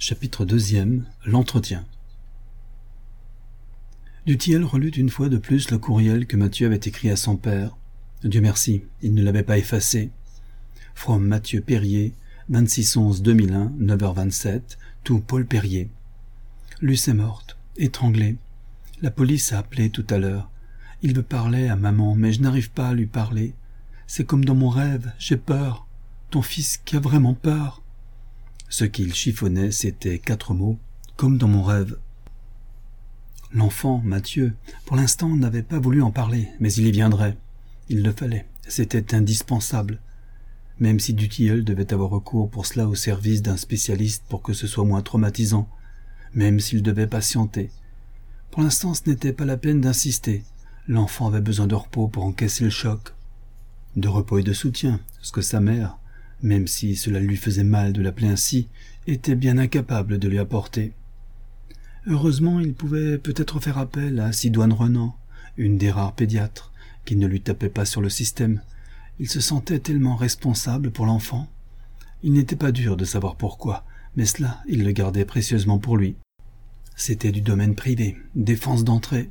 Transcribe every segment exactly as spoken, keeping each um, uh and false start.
Chapitre deuxième. L'entretien. Dutilleul relut une fois de plus le courriel que Mathieu avait écrit à son père. Dieu merci, il ne l'avait pas effacé. From Mathieu Perrier, vingt-six onze deux mille un, neuf heures vingt-sept, tout Paul Perrier. Luce est morte, étranglée. La police a appelé tout à l'heure. Il veut parler à maman, mais je n'arrive pas à lui parler. C'est comme dans mon rêve, j'ai peur. Ton fils qui a vraiment peur. Ce qu'il chiffonnait, c'était quatre mots, comme dans mon rêve. L'enfant, Mathieu, pour l'instant n'avait pas voulu en parler, mais il y viendrait. Il le fallait, c'était indispensable. Même si Dutilleul devait avoir recours pour cela au service d'un spécialiste pour que ce soit moins traumatisant, même s'il devait patienter. Pour l'instant, ce n'était pas la peine d'insister. L'enfant avait besoin de repos pour encaisser le choc. De repos et de soutien, ce que sa mère, même si cela lui faisait mal de l'appeler ainsi, était bien incapable de lui apporter. Heureusement, il pouvait peut-être faire appel à Sidoine Renan, une des rares pédiatres, qui ne lui tapait pas sur le système. Il se sentait tellement responsable pour l'enfant. Il n'était pas dur de savoir pourquoi, mais cela, il le gardait précieusement pour lui. C'était du domaine privé, défense d'entrée.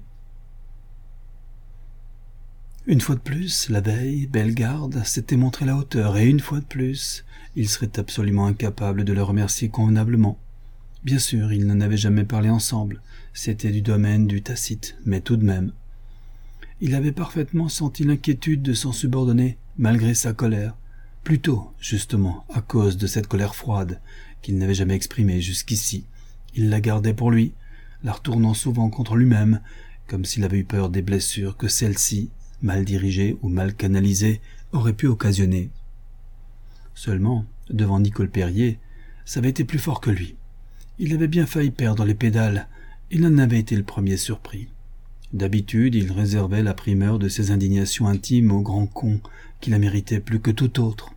Une fois de plus, la veille, Bellegarde s'était montré à la hauteur, et une fois de plus, il serait absolument incapable de le remercier convenablement. Bien sûr, ils n'en avaient jamais parlé ensemble, c'était du domaine du tacite, mais tout de même. Il avait parfaitement senti l'inquiétude de son subordonné, malgré sa colère, plutôt, justement, à cause de cette colère froide, qu'il n'avait jamais exprimée jusqu'ici. Il la gardait pour lui, la retournant souvent contre lui-même, comme s'il avait eu peur des blessures que celle-ci, mal dirigée ou mal canalisée, aurait pu occasionner. Seulement, devant Nicole Perrier, ça avait été plus fort que lui. Il avait bien failli perdre les pédales, il en avait été le premier surpris. D'habitude, il réservait la primeur de ses indignations intimes au grand con qui la méritait plus que tout autre.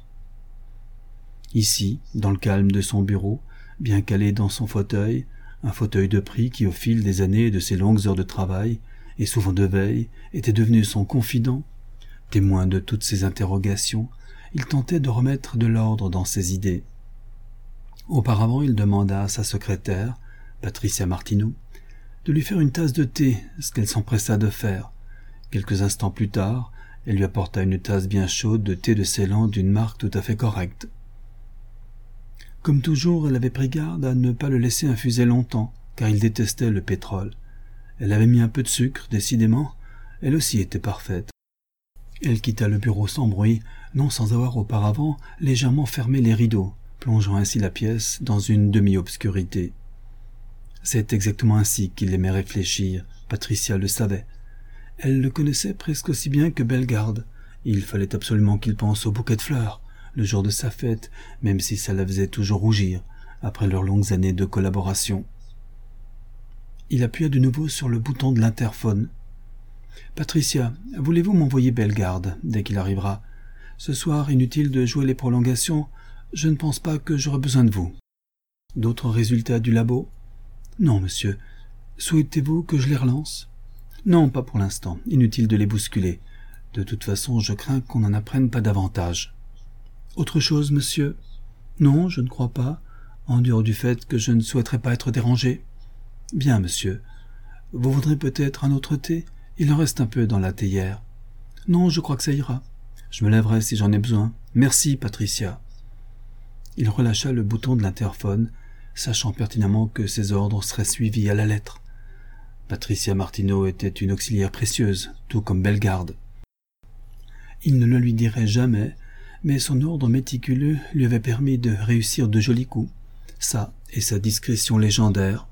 Ici, dans le calme de son bureau, bien calé dans son fauteuil, un fauteuil de prix qui, au fil des années et de ses longues heures de travail, et souvent de veille, était devenu son confident, témoin de toutes ses interrogations, il tentait de remettre de l'ordre dans ses idées. Auparavant, il demanda à sa secrétaire, Patricia Martineau, de lui faire une tasse de thé, ce qu'elle s'empressa de faire. Quelques instants plus tard, elle lui apporta une tasse bien chaude de thé de Ceylan d'une marque tout à fait correcte. Comme toujours, elle avait pris garde à ne pas le laisser infuser longtemps, car il détestait le pétrole. Elle avait mis un peu de sucre, décidément, elle aussi était parfaite. Elle quitta le bureau sans bruit, non sans avoir auparavant légèrement fermé les rideaux, plongeant ainsi la pièce dans une demi-obscurité. C'est exactement ainsi qu'il aimait réfléchir, Patricia le savait. Elle le connaissait presque aussi bien que Bellegarde. Il fallait absolument qu'il pense au bouquet de fleurs, le jour de sa fête, même si ça la faisait toujours rougir, après leurs longues années de collaboration. Il appuya de nouveau sur le bouton de l'interphone. « Patricia, voulez-vous m'envoyer Bellegarde dès qu'il arrivera? Ce soir, inutile de jouer les prolongations, je ne pense pas que j'aurai besoin de vous. » D'autres résultats du labo? Non, monsieur. Souhaitez-vous que je les relance? Non, pas pour l'instant. Inutile de les bousculer. De toute façon, je crains qu'on n'en apprenne pas davantage. Autre chose, monsieur? Non, je ne crois pas, en dehors du fait que je ne souhaiterais pas être dérangé. Bien, monsieur. Vous voudrez peut-être un autre thé? Il en reste un peu dans la théière. Non, je crois que ça ira. Je me lèverai si j'en ai besoin. Merci, Patricia. Il relâcha le bouton de l'interphone, sachant pertinemment que ses ordres seraient suivis à la lettre. Patricia Martineau était une auxiliaire précieuse, tout comme Bellegarde. Il ne le lui dirait jamais, mais son ordre méticuleux lui avait permis de réussir de jolis coups, ça et sa discrétion légendaire.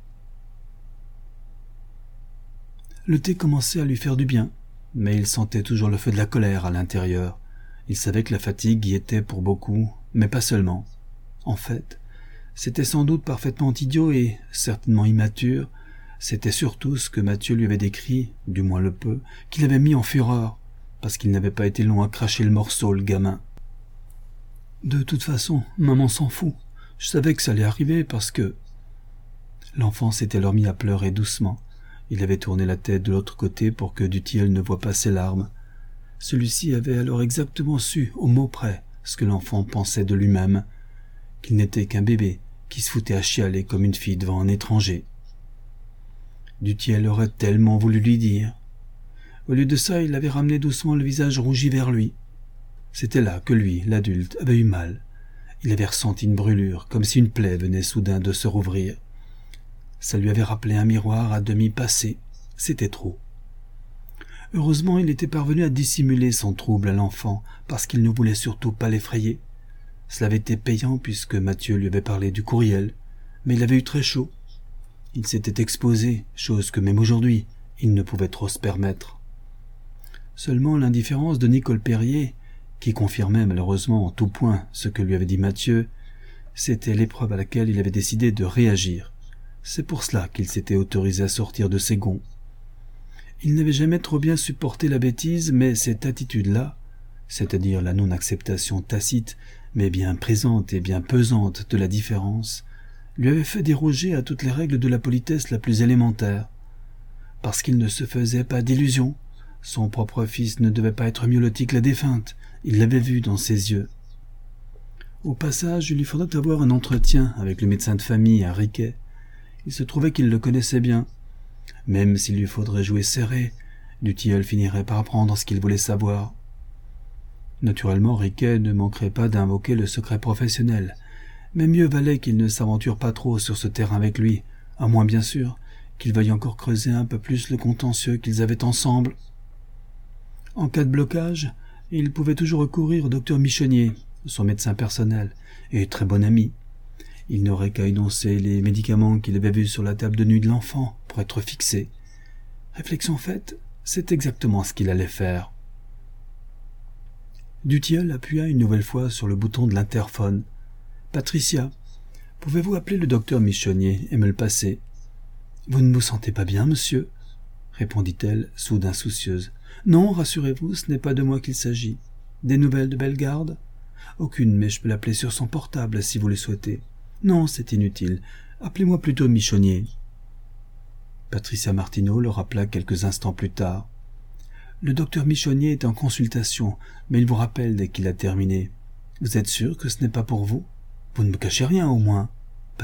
Le thé commençait à lui faire du bien, mais il sentait toujours le feu de la colère à l'intérieur. Il savait que la fatigue y était pour beaucoup, mais pas seulement. En fait, c'était sans doute parfaitement idiot et certainement immature. C'était surtout ce que Mathieu lui avait décrit, du moins le peu, qu'il avait mis en fureur, parce qu'il n'avait pas été long à cracher le morceau, le gamin. De toute façon, maman s'en fout. Je savais que ça allait arriver parce que... L'enfant s'était alors mis à pleurer doucement. Il avait tourné la tête de l'autre côté pour que Dutilleul ne voie pas ses larmes. Celui-ci avait alors exactement su, au mot près, ce que l'enfant pensait de lui-même, qu'il n'était qu'un bébé, qui se foutait à chialer comme une fille devant un étranger. Duthiel aurait tellement voulu lui dire. Au lieu de ça, il avait ramené doucement le visage rougi vers lui. C'était là que lui, l'adulte, avait eu mal. Il avait ressenti une brûlure, comme si une plaie venait soudain de se rouvrir. Ça lui avait rappelé un miroir à demi passé. C'était trop. Heureusement, il était parvenu à dissimuler son trouble à l'enfant, parce qu'il ne voulait surtout pas l'effrayer. Cela avait été payant puisque Mathieu lui avait parlé du courriel, mais il avait eu très chaud. Il s'était exposé, chose que même aujourd'hui, il ne pouvait trop se permettre. Seulement l'indifférence de Nicole Perrier, qui confirmait malheureusement en tout point ce que lui avait dit Mathieu, c'était l'épreuve à laquelle il avait décidé de réagir. C'est pour cela qu'il s'était autorisé à sortir de ses gonds. Il n'avait jamais trop bien supporté la bêtise, mais cette attitude-là, c'est-à-dire la non-acceptation tacite, mais bien présente et bien pesante de la différence, lui avait fait déroger à toutes les règles de la politesse la plus élémentaire. Parce qu'il ne se faisait pas d'illusions, son propre fils ne devait pas être mieux loti que la défunte, il l'avait vu dans ses yeux. Au passage, il lui faudrait avoir un entretien avec le médecin de famille à Riquet. Il se trouvait qu'il le connaissait bien. Même s'il lui faudrait jouer serré, Dutilleul finirait par apprendre ce qu'il voulait savoir. Naturellement, Riquet ne manquerait pas d'invoquer le secret professionnel, mais mieux valait qu'il ne s'aventure pas trop sur ce terrain avec lui, à moins bien sûr qu'il veuille encore creuser un peu plus le contentieux qu'ils avaient ensemble. En cas de blocage, il pouvait toujours recourir au docteur Michonnier, son médecin personnel, et très bon ami. Il n'aurait qu'à énoncer les médicaments qu'il avait vus sur la table de nuit de l'enfant pour être fixé. Réflexion faite, c'est exactement ce qu'il allait faire. Dutilleul appuya une nouvelle fois sur le bouton de l'interphone. « Patricia, pouvez-vous appeler le docteur Michonnier et me le passer ?»« Vous ne vous sentez pas bien, monsieur ?» répondit-elle, soudain soucieuse. « Non, rassurez-vous, ce n'est pas de moi qu'il s'agit. Des nouvelles de Bellegarde ?»« Aucune, mais je peux l'appeler sur son portable si vous le souhaitez. »« Non, c'est inutile. Appelez-moi plutôt Michonnier. » Patricia Martineau le rappela quelques instants plus tard. « Le docteur Michonnier est en consultation, mais il vous rappelle dès qu'il a terminé. Vous êtes sûr que ce n'est pas pour vous? Vous ne me cachez rien, au moins, Patricia. »«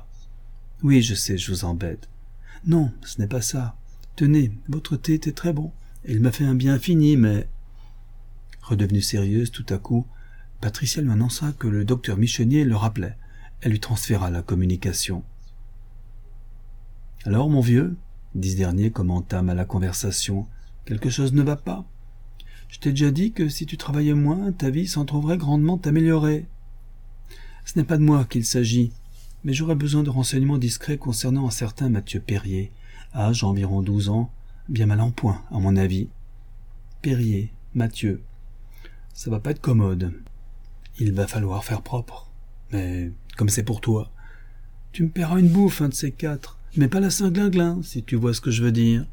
Oui, je sais, je vous embête. »« Non, ce n'est pas ça. Tenez, votre thé était très bon, et il m'a fait un bien infini, mais... » Redevenue sérieuse tout à coup, Patricia lui annonça que le docteur Michonnier le rappelait. Elle lui transféra la communication. « Alors, mon vieux, » dit ce dernier comme entame à la conversation, « quelque chose ne va pas. Je t'ai déjà dit que si tu travaillais moins, ta vie s'en trouverait grandement améliorée. Ce n'est pas de moi qu'il s'agit, mais j'aurais besoin de renseignements discrets concernant un certain Mathieu Perrier, âge environ douze ans, bien mal en point, à mon avis. Perrier, Mathieu, ça va pas être commode. Il va falloir faire propre. Mais comme c'est pour toi, tu me paieras une bouffe, un de ces quatre, mais pas la Saint-Glinglin, si tu vois ce que je veux dire.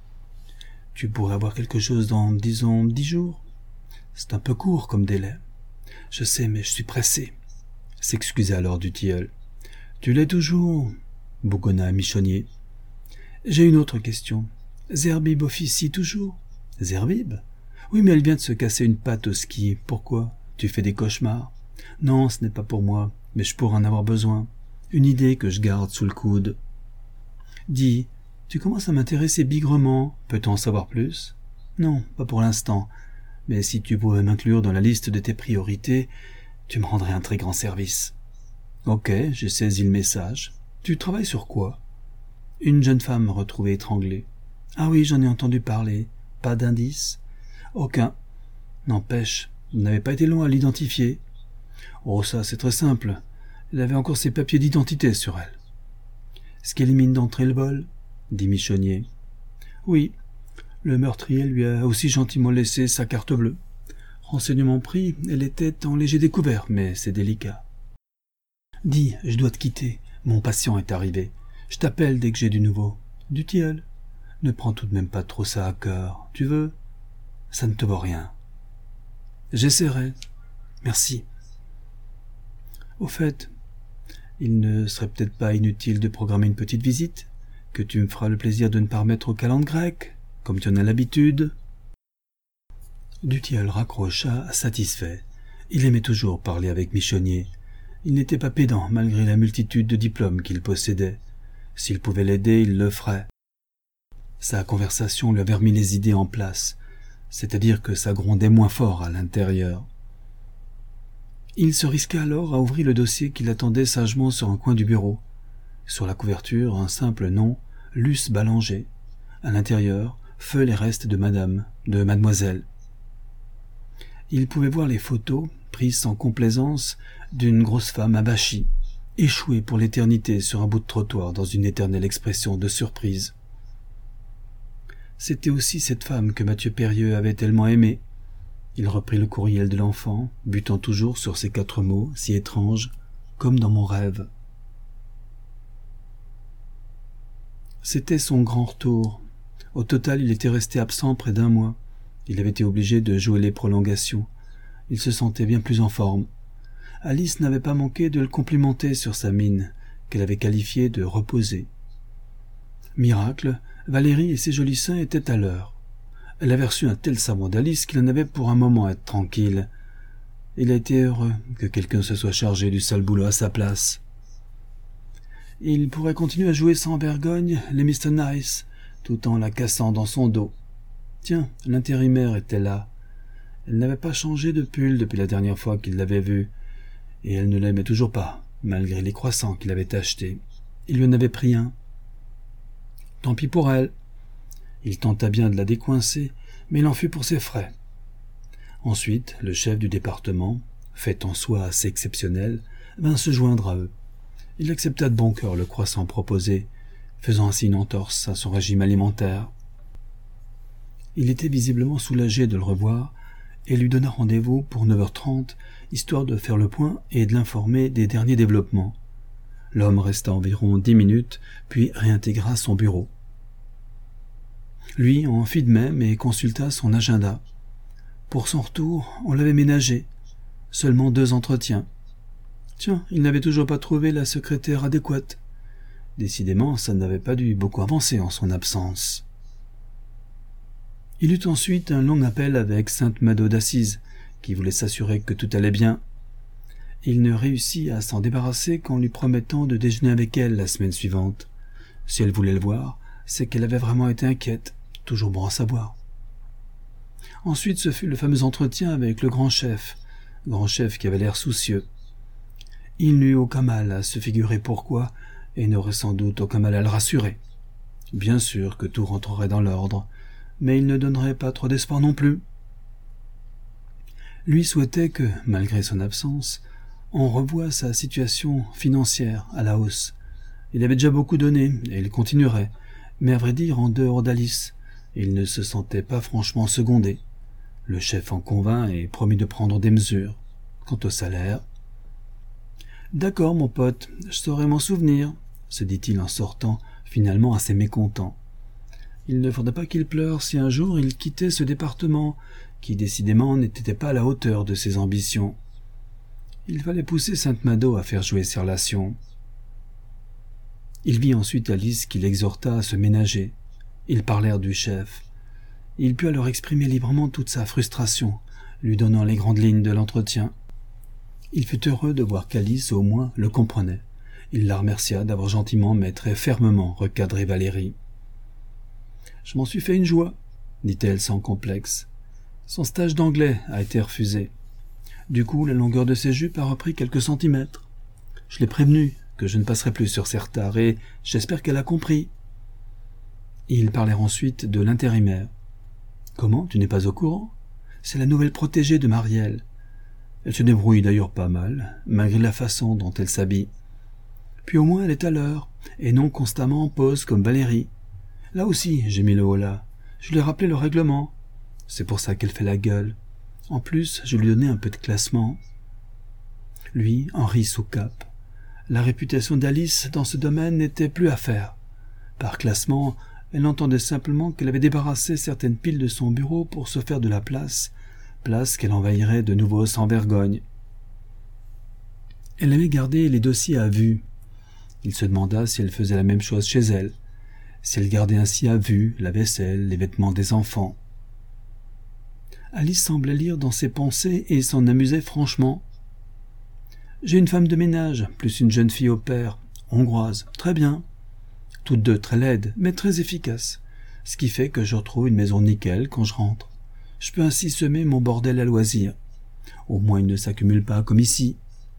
Tu pourrais avoir quelque chose dans, disons, dix jours. C'est un peu court comme délai. Je sais, mais je suis pressé. S'excusa alors Dutilleul. Tu l'es toujours, bougonna Michonnier. J'ai une autre question. Zerbib officie toujours? Zerbib? Oui, mais elle vient de se casser une patte au ski. Pourquoi? Tu fais des cauchemars? Non, ce n'est pas pour moi, mais je pourrais en avoir besoin. Une idée que je garde sous le coude. Dis, tu commences à m'intéresser bigrement. Peut-on en savoir plus? Non, pas pour l'instant. Mais si tu pouvais m'inclure dans la liste de tes priorités, tu me rendrais un très grand service. Ok, j'ai saisi le message. Tu travailles sur quoi? Une jeune femme retrouvée étranglée. Ah oui, j'en ai entendu parler. Pas d'indice? Aucun. N'empêche, vous n'avez pas été long à l'identifier. Oh, ça, c'est très simple. Elle avait encore ses papiers d'identité sur elle. Ce qui élimine d'entrée le vol, dit Michonnier. Oui, le meurtrier lui a aussi gentiment laissé sa carte bleue. Renseignement pris, elle était en léger découvert, mais c'est délicat. Dis, je dois te quitter. Mon patient est arrivé. Je t'appelle dès que j'ai du nouveau. Dutilleul, ne prends tout de même pas trop ça à cœur. Tu veux? Ça ne te vaut rien. J'essaierai. Merci. Au fait, il ne serait peut-être pas inutile de programmer une petite visite, que tu me feras le plaisir de ne pas remettre aux calendes grecques, comme tu en as l'habitude. Dutilleul raccrocha, satisfait. Il aimait toujours parler avec Michonnier, Il n'était pas pédant malgré la multitude de diplômes qu'il possédait. S'il pouvait l'aider, il le ferait. Sa conversation lui avait remis les idées en place, c'est-à-dire que ça grondait moins fort à l'intérieur. Il se risqua alors à ouvrir le dossier qui l'attendait sagement sur un coin du bureau. Sur la couverture, un simple nom, Luce Ballanger. À l'intérieur, feu les restes de madame, de mademoiselle. Il pouvait voir les photos, prises sans complaisance, d'une grosse femme abâchie, échouée pour l'éternité sur un bout de trottoir dans une éternelle expression de surprise. C'était aussi cette femme que Mathieu Périeux avait tellement aimée. Il reprit le courriel de l'enfant, butant toujours sur ces quatre mots si étranges, comme dans mon rêve. C'était son grand retour. Au total, il était resté absent près d'un mois. Il avait été obligé de jouer les prolongations. Il se sentait bien plus en forme. Alice n'avait pas manqué de le complimenter sur sa mine, qu'elle avait qualifiée de reposée. Miracle, Valérie et ses jolis seins étaient à l'heure. Elle avait reçu un tel savon d'Alice qu'il en avait pour un moment à être tranquille. Il a été heureux que quelqu'un se soit chargé du sale boulot à sa place. Il pourrait continuer à jouer sans vergogne les mister Nice, tout en la cassant dans son dos. Tiens, l'intérimaire était là. Elle n'avait pas changé de pull depuis la dernière fois qu'il l'avait vue, et elle ne l'aimait toujours pas, malgré les croissants qu'il avait achetés. Il lui en avait pris un. Tant pis pour elle. Il tenta bien de la décoincer, mais il en fut pour ses frais. Ensuite, le chef du département, fait en soi assez exceptionnel, vint se joindre à eux. Il accepta de bon cœur le croissant proposé, faisant ainsi une entorse à son régime alimentaire. Il était visiblement soulagé de le revoir et lui donna rendez-vous pour neuf heures trente, histoire de faire le point et de l'informer des derniers développements. L'homme resta environ dix minutes, puis réintégra son bureau. Lui en fit de même et consulta son agenda. Pour son retour, on l'avait ménagé. Seulement deux entretiens. Tiens, il n'avait toujours pas trouvé la secrétaire adéquate. Décidément, ça n'avait pas dû beaucoup avancer en son absence. Il eut ensuite un long appel avec Sainte Mado d'Assise, qui voulait s'assurer que tout allait bien. Il ne réussit à s'en débarrasser qu'en lui promettant de déjeuner avec elle la semaine suivante. Si elle voulait le voir, c'est qu'elle avait vraiment été inquiète, toujours bon à savoir. Ensuite, ce fut le fameux entretien avec le grand chef, grand chef qui avait l'air soucieux. Il n'eut aucun mal à se figurer pourquoi, et n'aurait sans doute aucun mal à le rassurer. Bien sûr que tout rentrerait dans l'ordre, mais il ne donnerait pas trop d'espoir non plus. Lui souhaitait que, malgré son absence, on revoie sa situation financière à la hausse. Il avait déjà beaucoup donné, et il continuerait, mais à vrai dire en dehors d'Alice, il ne se sentait pas franchement secondé. Le chef en convint et promit de prendre des mesures. Quant au salaire... « D'accord, mon pote, je saurai m'en souvenir, » se dit-il en sortant, finalement assez mécontent. Il ne faudrait pas qu'il pleure si un jour il quittait ce département, qui décidément n'était pas à la hauteur de ses ambitions. Il fallait pousser Sainte Mado à faire jouer ses relations. Il vit ensuite Alice qui l'exhorta à se ménager. Ils parlèrent du chef. Il put alors exprimer librement toute sa frustration, lui donnant les grandes lignes de l'entretien. Il fut heureux de voir qu'Alice, au moins, le comprenait. Il la remercia d'avoir gentiment mais très fermement recadré Valérie. « Je m'en suis fait une joie, » dit-elle sans complexe. Son stage d'anglais a été refusé. Du coup, la longueur de ses jupes a repris quelques centimètres. Je l'ai prévenue que je ne passerai plus sur ses retards et j'espère qu'elle a compris. Ils parlèrent ensuite de l'intérimaire. « Comment, tu n'es pas au courant ? C'est la nouvelle protégée de Marielle. Elle se débrouille d'ailleurs pas mal, malgré la façon dont elle s'habille. Puis au moins elle est à l'heure, et non constamment en pause comme Valérie. Là aussi, j'ai mis le holà. Je lui ai rappelé le règlement. C'est pour ça qu'elle fait la gueule. En plus, je lui ai donné un peu de classement. » Lui en rit sous cape. La réputation d'Alice dans ce domaine n'était plus à faire. Par classement, elle entendait simplement qu'elle avait débarrassé certaines piles de son bureau pour se faire de la place, place qu'elle envahirait de nouveau sans vergogne. Elle aimait garder les dossiers à vue. Il se demanda si elle faisait la même chose chez elle, si elle gardait ainsi à vue la vaisselle, les vêtements des enfants. Alice semblait lire dans ses pensées et s'en amusait franchement. J'ai une femme de ménage, plus une jeune fille au père, hongroise, très bien. Toutes deux très laides, mais très efficaces. Ce qui fait que je retrouve une maison nickel quand je rentre. Je peux ainsi semer mon bordel à loisir. Au moins il ne s'accumule pas comme ici. »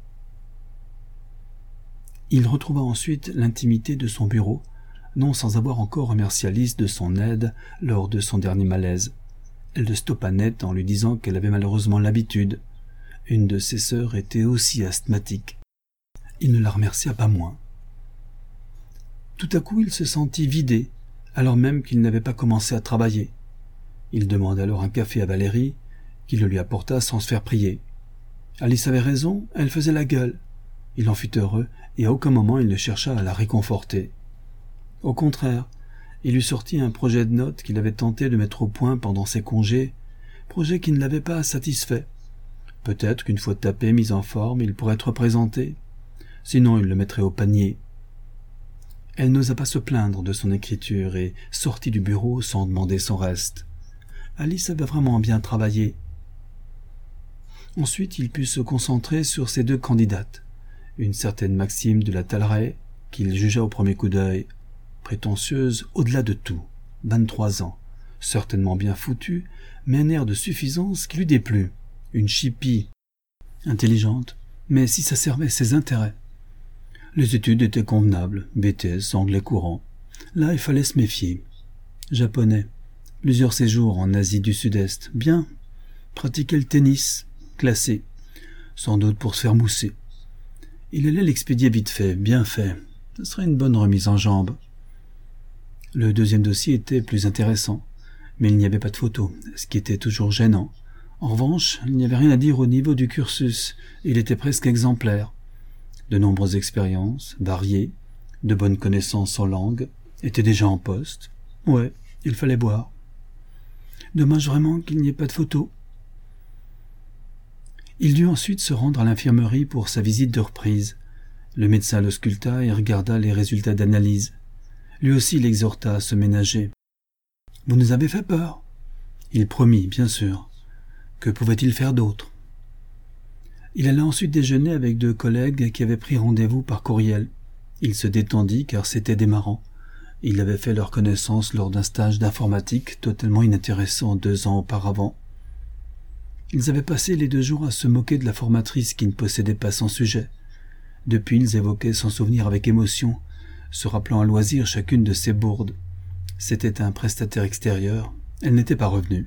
Il retrouva ensuite l'intimité de son bureau, non sans avoir encore remercié Alice de son aide lors de son dernier malaise. Elle le stoppa net en lui disant qu'elle avait malheureusement l'habitude. Une de ses sœurs était aussi asthmatique. Il ne la remercia pas moins. Tout à coup il se sentit vidé, alors même qu'il n'avait pas commencé à travailler. Il demanda alors un café à Valérie, qui le lui apporta sans se faire prier. Alice avait raison, elle faisait la gueule. Il en fut heureux, et à aucun moment il ne chercha à la réconforter. Au contraire, il lui sortit un projet de notes qu'il avait tenté de mettre au point pendant ses congés, projet qui ne l'avait pas satisfait. Peut-être qu'une fois tapé, mis en forme, il pourrait être présenté. Sinon il le mettrait au panier. Elle n'osa pas se plaindre de son écriture et sortit du bureau sans demander son reste. Alice avait vraiment bien travaillé. Ensuite, il put se concentrer sur ses deux candidates. Une certaine Maxime de la Talleraie, qu'il jugea au premier coup d'œil, prétentieuse au-delà de tout, vingt-trois ans, certainement bien foutue, mais un air de suffisance qui lui déplut. Une chipie, intelligente, mais si ça servait ses intérêts. Les études étaient convenables, B T S, anglais courant. Là, il fallait se méfier. Japonais, plusieurs séjours en Asie du Sud-Est, bien. Pratiquait le tennis, classé, sans doute pour se faire mousser. Il allait l'expédier vite fait, bien fait. Ce serait une bonne remise en jambe. Le deuxième dossier était plus intéressant, mais il n'y avait pas de photo, ce qui était toujours gênant. En revanche, il n'y avait rien à dire au niveau du cursus, il était presque exemplaire. De nombreuses expériences, variées, de bonnes connaissances en langue, étaient déjà en poste. Ouais, il fallait boire. Dommage vraiment qu'il n'y ait pas de photo. Il dut ensuite se rendre à l'infirmerie pour sa visite de reprise. Le médecin l'ausculta et regarda les résultats d'analyse. Lui aussi l'exhorta à se ménager. « Vous nous avez fait peur. » Il promit, bien sûr. Que pouvait-il faire d'autre? Il alla ensuite déjeuner avec deux collègues qui avaient pris rendez-vous par courriel. Il se détendit car c'était démarrant. Il avait fait leur connaissance lors d'un stage d'informatique totalement inintéressant deux ans auparavant. Ils avaient passé les deux jours à se moquer de la formatrice qui ne possédait pas son sujet. Depuis, ils évoquaient son souvenir avec émotion, se rappelant à loisir chacune de ses bourdes. C'était un prestataire extérieur. Elle n'était pas revenue.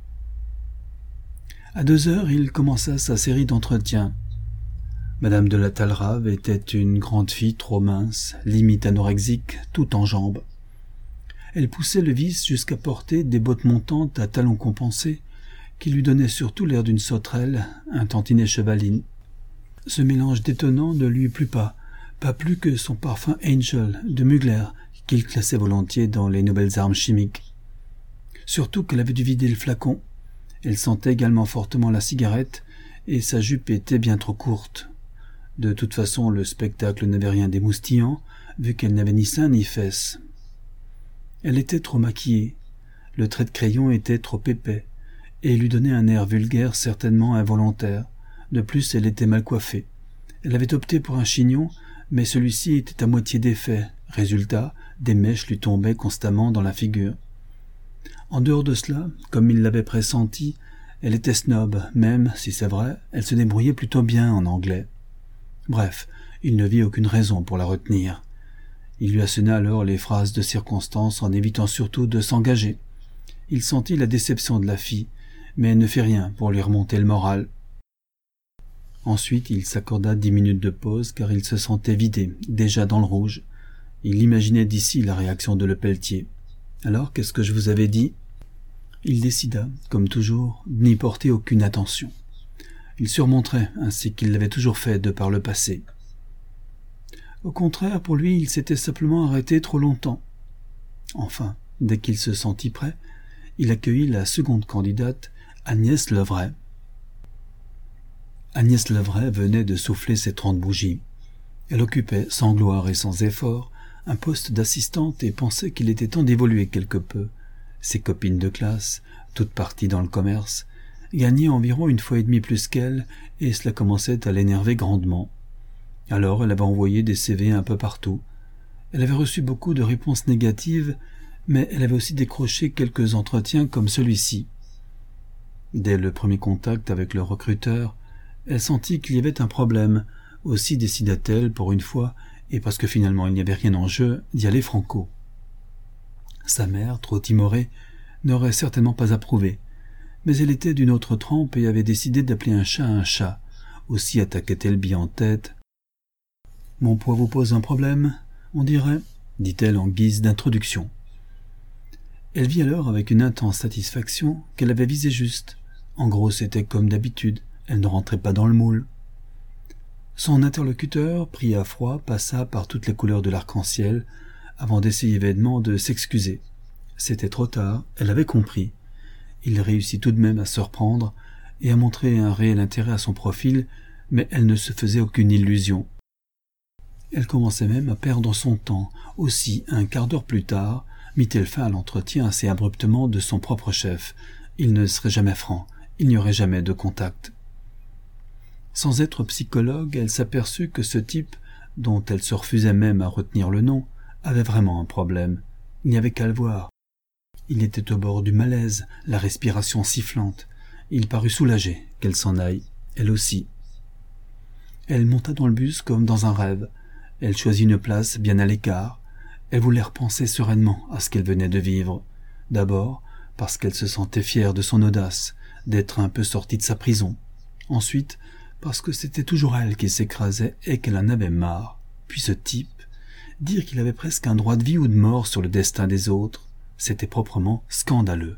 À deux heures, il commença sa série d'entretiens. Madame de la Talrave était une grande fille trop mince, limite anorexique, tout en jambes. Elle poussait le vice jusqu'à porter des bottes montantes à talons compensés, qui lui donnaient surtout l'air d'une sauterelle, un tantinet chevaline. Ce mélange détonnant ne lui plut pas, pas plus que son parfum Angel de Mugler, qu'il classait volontiers dans les nouvelles armes chimiques. Surtout qu'elle avait dû vider le flacon. Elle sentait également fortement la cigarette, et sa jupe était bien trop courte. De toute façon, le spectacle n'avait rien d'émoustillant, vu qu'elle n'avait ni seins ni fesses. Elle était trop maquillée. Le trait de crayon était trop épais, et lui donnait un air vulgaire certainement involontaire. De plus, elle était mal coiffée. Elle avait opté pour un chignon, mais celui-ci était à moitié défait. Résultat, des mèches lui tombaient constamment dans la figure. En dehors de cela, comme il l'avait pressenti, elle était snob, même, si c'est vrai, elle se débrouillait plutôt bien en anglais. Bref, il ne vit aucune raison pour la retenir. Il lui assena alors les phrases de circonstance en évitant surtout de s'engager. Il sentit la déception de la fille, mais ne fit rien pour lui remonter le moral. Ensuite, il s'accorda dix minutes de pause car il se sentait vidé, déjà dans le rouge. Il imaginait d'ici la réaction de Lepelletier. « Alors, qu'est-ce que je vous avais dit ?» Il décida, comme toujours, de n'y porter aucune attention. Il surmonterait, ainsi qu'il l'avait toujours fait de par le passé. Au contraire, pour lui, il s'était simplement arrêté trop longtemps. Enfin, dès qu'il se sentit prêt, il accueillit la seconde candidate, Agnès Levray. Agnès Levray venait de souffler ses trente bougies. Elle occupait, sans gloire et sans effort, un poste d'assistante et pensait qu'il était temps d'évoluer quelque peu. Ses copines de classe, toutes parties dans le commerce, gagnaient environ une fois et demie plus qu'elle, et cela commençait à l'énerver grandement. Alors elle avait envoyé des C V un peu partout. Elle avait reçu beaucoup de réponses négatives, mais elle avait aussi décroché quelques entretiens comme celui-ci. Dès le premier contact avec le recruteur, elle sentit qu'il y avait un problème. Aussi décida-t-elle, pour une fois, et parce que finalement il n'y avait rien en jeu, d'y aller franco. Sa mère, trop timorée, n'aurait certainement pas approuvé, mais elle était d'une autre trempe et avait décidé d'appeler un chat un chat. Aussi attaquait-elle bien en tête. « Mon poids vous pose un problème, on dirait ?» dit-elle en guise d'introduction. Elle vit alors avec une intense satisfaction qu'elle avait visé juste. En gros, c'était comme d'habitude, elle ne rentrait pas dans le moule. Son interlocuteur, pris à froid, passa par toutes les couleurs de l'arc-en-ciel avant d'essayer vainement de s'excuser. C'était trop tard, elle avait compris. Il réussit tout de même à se reprendre et à montrer un réel intérêt à son profil, mais elle ne se faisait aucune illusion. Elle commençait même à perdre son temps. Aussi, un quart d'heure plus tard, mit-elle fin à l'entretien assez abruptement de son propre chef. Il ne serait jamais franc, il n'y aurait jamais de contact. Sans être psychologue, elle s'aperçut que ce type, dont elle se refusait même à retenir le nom, avait vraiment un problème. Il n'y avait qu'à le voir. Il était au bord du malaise, la respiration sifflante. Il parut soulagé qu'elle s'en aille, elle aussi. Elle monta dans le bus comme dans un rêve. Elle choisit une place bien à l'écart. Elle voulait repenser sereinement à ce qu'elle venait de vivre. D'abord, parce qu'elle se sentait fière de son audace, d'être un peu sortie de sa prison. Ensuite, parce que c'était toujours elle qui s'écrasait et qu'elle en avait marre. Puis ce type, dire qu'il avait presque un droit de vie ou de mort sur le destin des autres, c'était proprement scandaleux.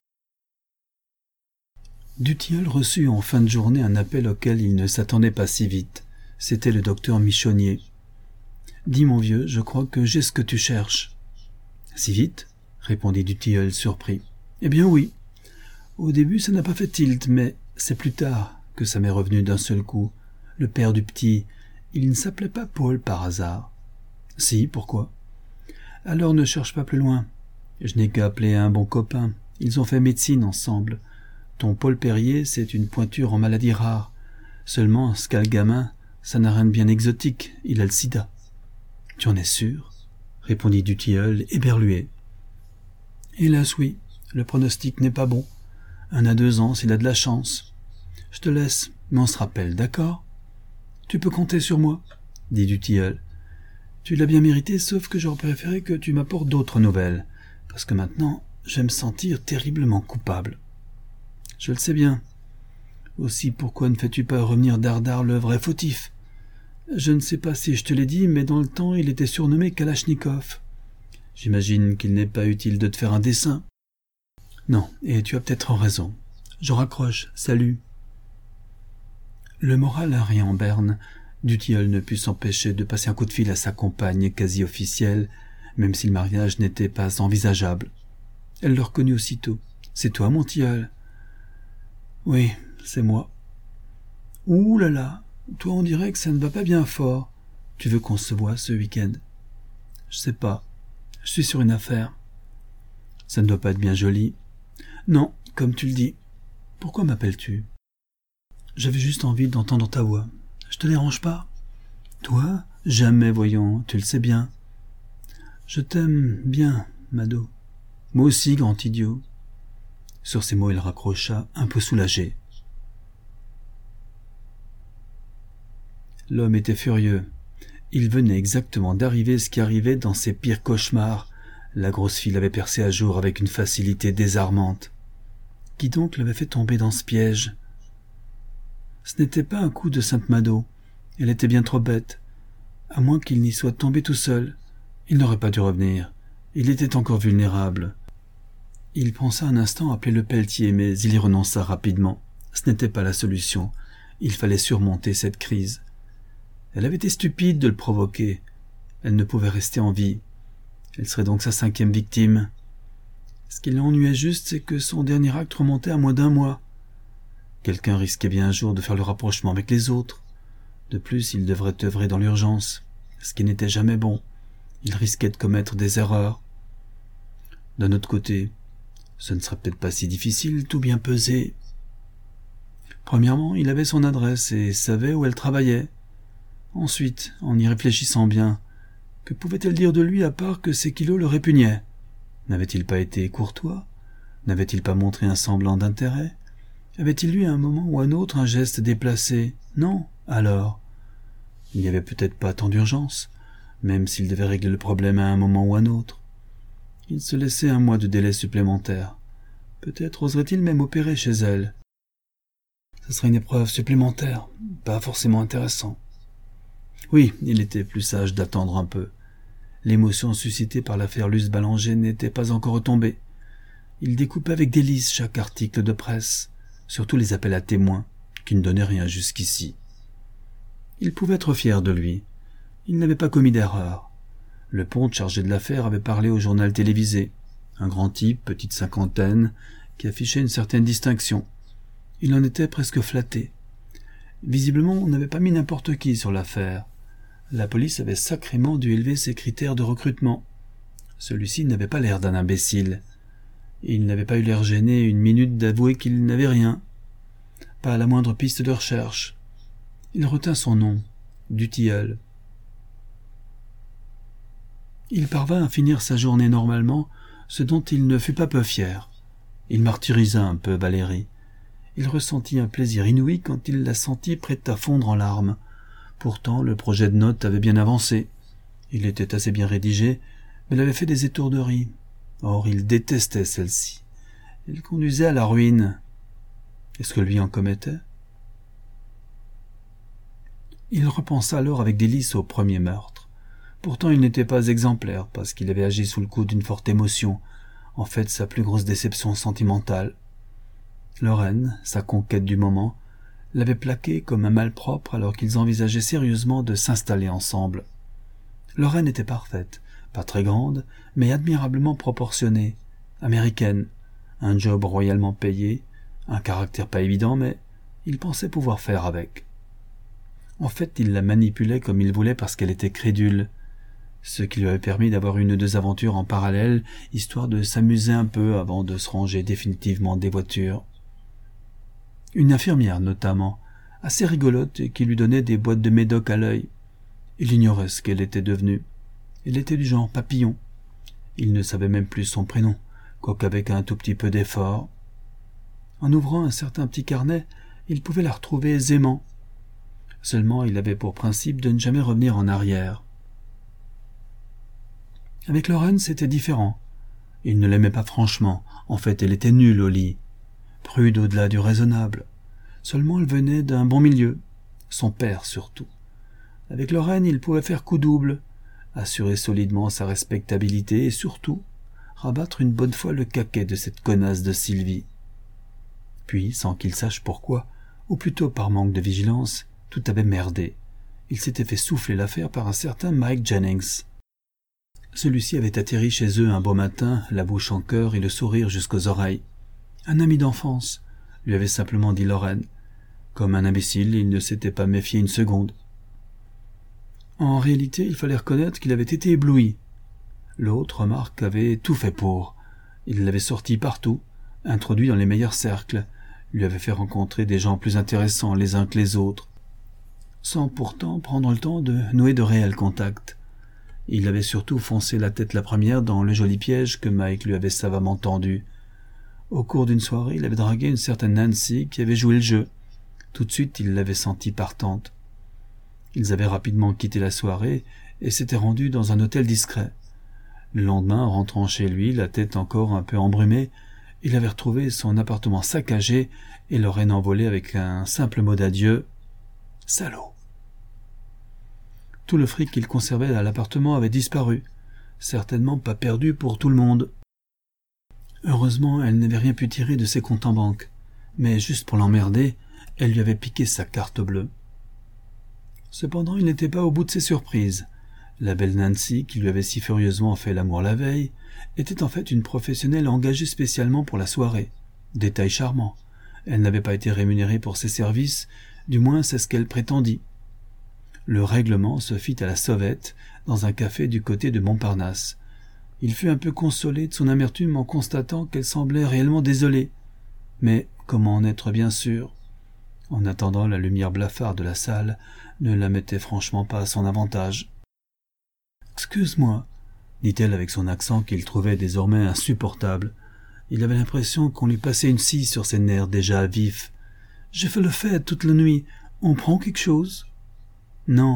Dutilleul reçut en fin de journée un appel auquel il ne s'attendait pas si vite. C'était le docteur Michonnier. « Dis mon vieux, je crois que j'ai ce que tu cherches. »« Si vite ?» répondit Dutilleul surpris. « Eh bien oui. Au début ça n'a pas fait tilt, mais c'est plus tard que ça m'est revenu d'un seul coup. Le père du petit, il ne s'appelait pas Paul par hasard. »« Si, pourquoi ?»« Alors ne cherche pas plus loin. Je n'ai qu'à appeler un bon copain. Ils ont fait médecine ensemble. Ton Paul Perrier, c'est une pointure en maladie rare. Seulement, ce qu'a le gamin, ça n'a rien de bien exotique, il a le sida. »« Tu en es sûr ?» répondit Dutilleul, éberlué. « Hélas oui, le pronostic n'est pas bon. Un à deux ans s'il a de la chance. Je te laisse, mais on se rappelle, d'accord ? Tu peux compter sur moi, dit Dutilleul. Tu l'as bien mérité, sauf que j'aurais préféré que tu m'apportes d'autres nouvelles, parce que maintenant, je vais me sentir terriblement coupable. Je le sais bien. Aussi, pourquoi ne fais-tu pas revenir Dardar le vrai fautif ? Je ne sais pas si je te l'ai dit, mais dans le temps, il était surnommé Kalachnikov. J'imagine qu'il n'est pas utile de te faire un dessin. Non, et tu as peut-être raison. Je raccroche, salut. Le moral à rien en berne, Dutilleul ne put s'empêcher de passer un coup de fil à sa compagne quasi officielle, même si le mariage n'était pas envisageable. Elle le reconnut aussitôt. « C'est toi, mon tilleul ?»« Oui, c'est moi. »« Ouh là là, toi on dirait que ça ne va pas bien fort. Tu veux qu'on se voie ce week-end ?»« Je sais pas. Je suis sur une affaire. »« Ça ne doit pas être bien joli. »« Non, comme tu le dis. Pourquoi m'appelles-tu ?»« J'avais juste envie d'entendre ta voix. Je te dérange pas ? » ?»« Toi ? Jamais, voyons, tu le sais bien. »« Je t'aime bien, Mado. »« Moi aussi, grand idiot. » Sur ces mots, il raccrocha, un peu soulagé. L'homme était furieux. Il venait exactement d'arriver ce qui arrivait dans ses pires cauchemars. La grosse fille l'avait percé à jour avec une facilité désarmante. Qui donc l'avait fait tomber dans ce piège ? Ce n'était pas un coup de Sainte Mado. Elle était bien trop bête. À moins qu'il n'y soit tombé tout seul. Il n'aurait pas dû revenir. Il était encore vulnérable. Il pensa un instant appeler le pelletier, mais il y renonça rapidement. Ce n'était pas la solution. Il fallait surmonter cette crise. Elle avait été stupide de le provoquer. Elle ne pouvait rester en vie. Elle serait donc sa cinquième victime. Ce qui l'ennuyait juste, c'est que son dernier acte remontait à moins d'un mois. Quelqu'un risquait bien un jour de faire le rapprochement avec les autres. De plus, il devrait œuvrer dans l'urgence, ce qui n'était jamais bon. Il risquait de commettre des erreurs. D'un autre côté, ce ne serait peut-être pas si difficile, tout bien pesé. Premièrement, il avait son adresse et savait où elle travaillait. Ensuite, en y réfléchissant bien, que pouvait-elle dire de lui à part que ses kilos le répugnaient? N'avait-il pas été courtois? N'avait-il pas montré un semblant d'intérêt? Avait-il eu à un moment ou à un autre un geste déplacé? Non. Alors, il n'y avait peut-être pas tant d'urgence, même s'il devait régler le problème à un moment ou à un autre. Il se laissait un mois de délai supplémentaire. Peut-être oserait-il même opérer chez elle. Ce serait une épreuve supplémentaire, pas forcément intéressant. Oui, il était plus sage d'attendre un peu. L'émotion suscitée par l'affaire Luce Ballanger n'était pas encore retombée. Il découpait avec délice chaque article de presse, surtout les appels à témoins, qui ne donnaient rien jusqu'ici. Il pouvait être fier de lui. Il n'avait pas commis d'erreur. Le ponte chargé de l'affaire avait parlé au journal télévisé. Un grand type, petite cinquantaine, qui affichait une certaine distinction. Il en était presque flatté. Visiblement, on n'avait pas mis n'importe qui sur l'affaire. La police avait sacrément dû élever ses critères de recrutement. Celui-ci n'avait pas l'air d'un imbécile. Il n'avait pas eu l'air gêné une minute d'avouer qu'il n'avait rien. Pas la moindre piste de recherche. Il retint son nom, du Tilleul. Il parvint à finir sa journée normalement, ce dont il ne fut pas peu fier. Il martyrisa un peu Valérie. Il ressentit un plaisir inouï quand il la sentit prête à fondre en larmes. Pourtant, le projet de note avait bien avancé. Il était assez bien rédigé, mais elle avait fait des étourderies. Or, il détestait celle-ci. Elle conduisait à la ruine. Est-ce que lui en commettait? Il repensa alors avec délice au premier meurtre. Pourtant, il n'était pas exemplaire, parce qu'il avait agi sous le coup d'une forte émotion, en fait sa plus grosse déception sentimentale. Lorraine, sa conquête du moment, l'avait plaqué comme un malpropre alors qu'ils envisageaient sérieusement de s'installer ensemble. Lorraine était parfaite, pas très grande, mais admirablement proportionnée, américaine, un job royalement payé, un caractère pas évident, mais il pensait pouvoir faire avec. En fait, il la manipulait comme il voulait parce qu'elle était crédule, ce qui lui avait permis d'avoir une ou deux aventures en parallèle, histoire de s'amuser un peu avant de se ranger définitivement des voitures. Une infirmière, notamment, assez rigolote et qui lui donnait des boîtes de médoc à l'œil. Il ignorait ce qu'elle était devenue. Elle était du genre papillon. Il ne savait même plus son prénom, quoiqu'avec un tout petit peu d'effort. En ouvrant un certain petit carnet, il pouvait la retrouver aisément. Seulement, il avait pour principe de ne jamais revenir en arrière. Avec Lorraine, c'était différent. Il ne l'aimait pas franchement. En fait, elle était nulle au lit. Prude au-delà du raisonnable. Seulement, elle venait d'un bon milieu. Son père, surtout. Avec Lorraine, il pouvait faire coup double, assurer solidement sa respectabilité et surtout rabattre une bonne fois le caquet de cette connasse de Sylvie. Puis, sans qu'il sache pourquoi, ou plutôt par manque de vigilance, tout avait merdé. Il s'était fait souffler l'affaire par un certain Mike Jennings. Celui-ci avait atterri chez eux un beau matin, la bouche en cœur et le sourire jusqu'aux oreilles. Un ami d'enfance, lui avait simplement dit Lorraine. Comme un imbécile, il ne s'était pas méfié une seconde. En réalité, il fallait reconnaître qu'il avait été ébloui. L'autre, remarque, avait tout fait pour. Il l'avait sorti partout, introduit dans les meilleurs cercles, lui avait fait rencontrer des gens plus intéressants les uns que les autres, sans pourtant prendre le temps de nouer de réels contacts. Il avait surtout foncé la tête la première dans le joli piège que Mike lui avait savamment tendu. Au cours d'une soirée, il avait dragué une certaine Nancy qui avait joué le jeu. Tout de suite, il l'avait sentie partante. Ils avaient rapidement quitté la soirée et s'étaient rendus dans un hôtel discret. Le lendemain, rentrant chez lui, la tête encore un peu embrumée, il avait retrouvé son appartement saccagé et Lorraine envolée avec un simple mot d'adieu. « Salaud !» Tout le fric qu'il conservait à l'appartement avait disparu, certainement pas perdu pour tout le monde. Heureusement, elle n'avait rien pu tirer de ses comptes en banque, mais juste pour l'emmerder, elle lui avait piqué sa carte bleue. Cependant, il n'était pas au bout de ses surprises. La belle Nancy, qui lui avait si furieusement fait l'amour la veille, était en fait une professionnelle engagée spécialement pour la soirée. Détail charmant. Elle n'avait pas été rémunérée pour ses services, du moins c'est ce qu'elle prétendit. Le règlement se fit à la sauvette, dans un café du côté de Montparnasse. Il fut un peu consolé de son amertume en constatant qu'elle semblait réellement désolée. Mais comment en être bien sûr? En attendant la lumière blafarde de la salle, ne la mettait franchement pas à son avantage. « Excuse-moi, » dit-elle avec son accent qu'il trouvait désormais insupportable. Il avait l'impression qu'on lui passait une scie sur ses nerfs déjà vifs. « J'ai fait le fait toute la nuit. On prend quelque chose ?»« Non, »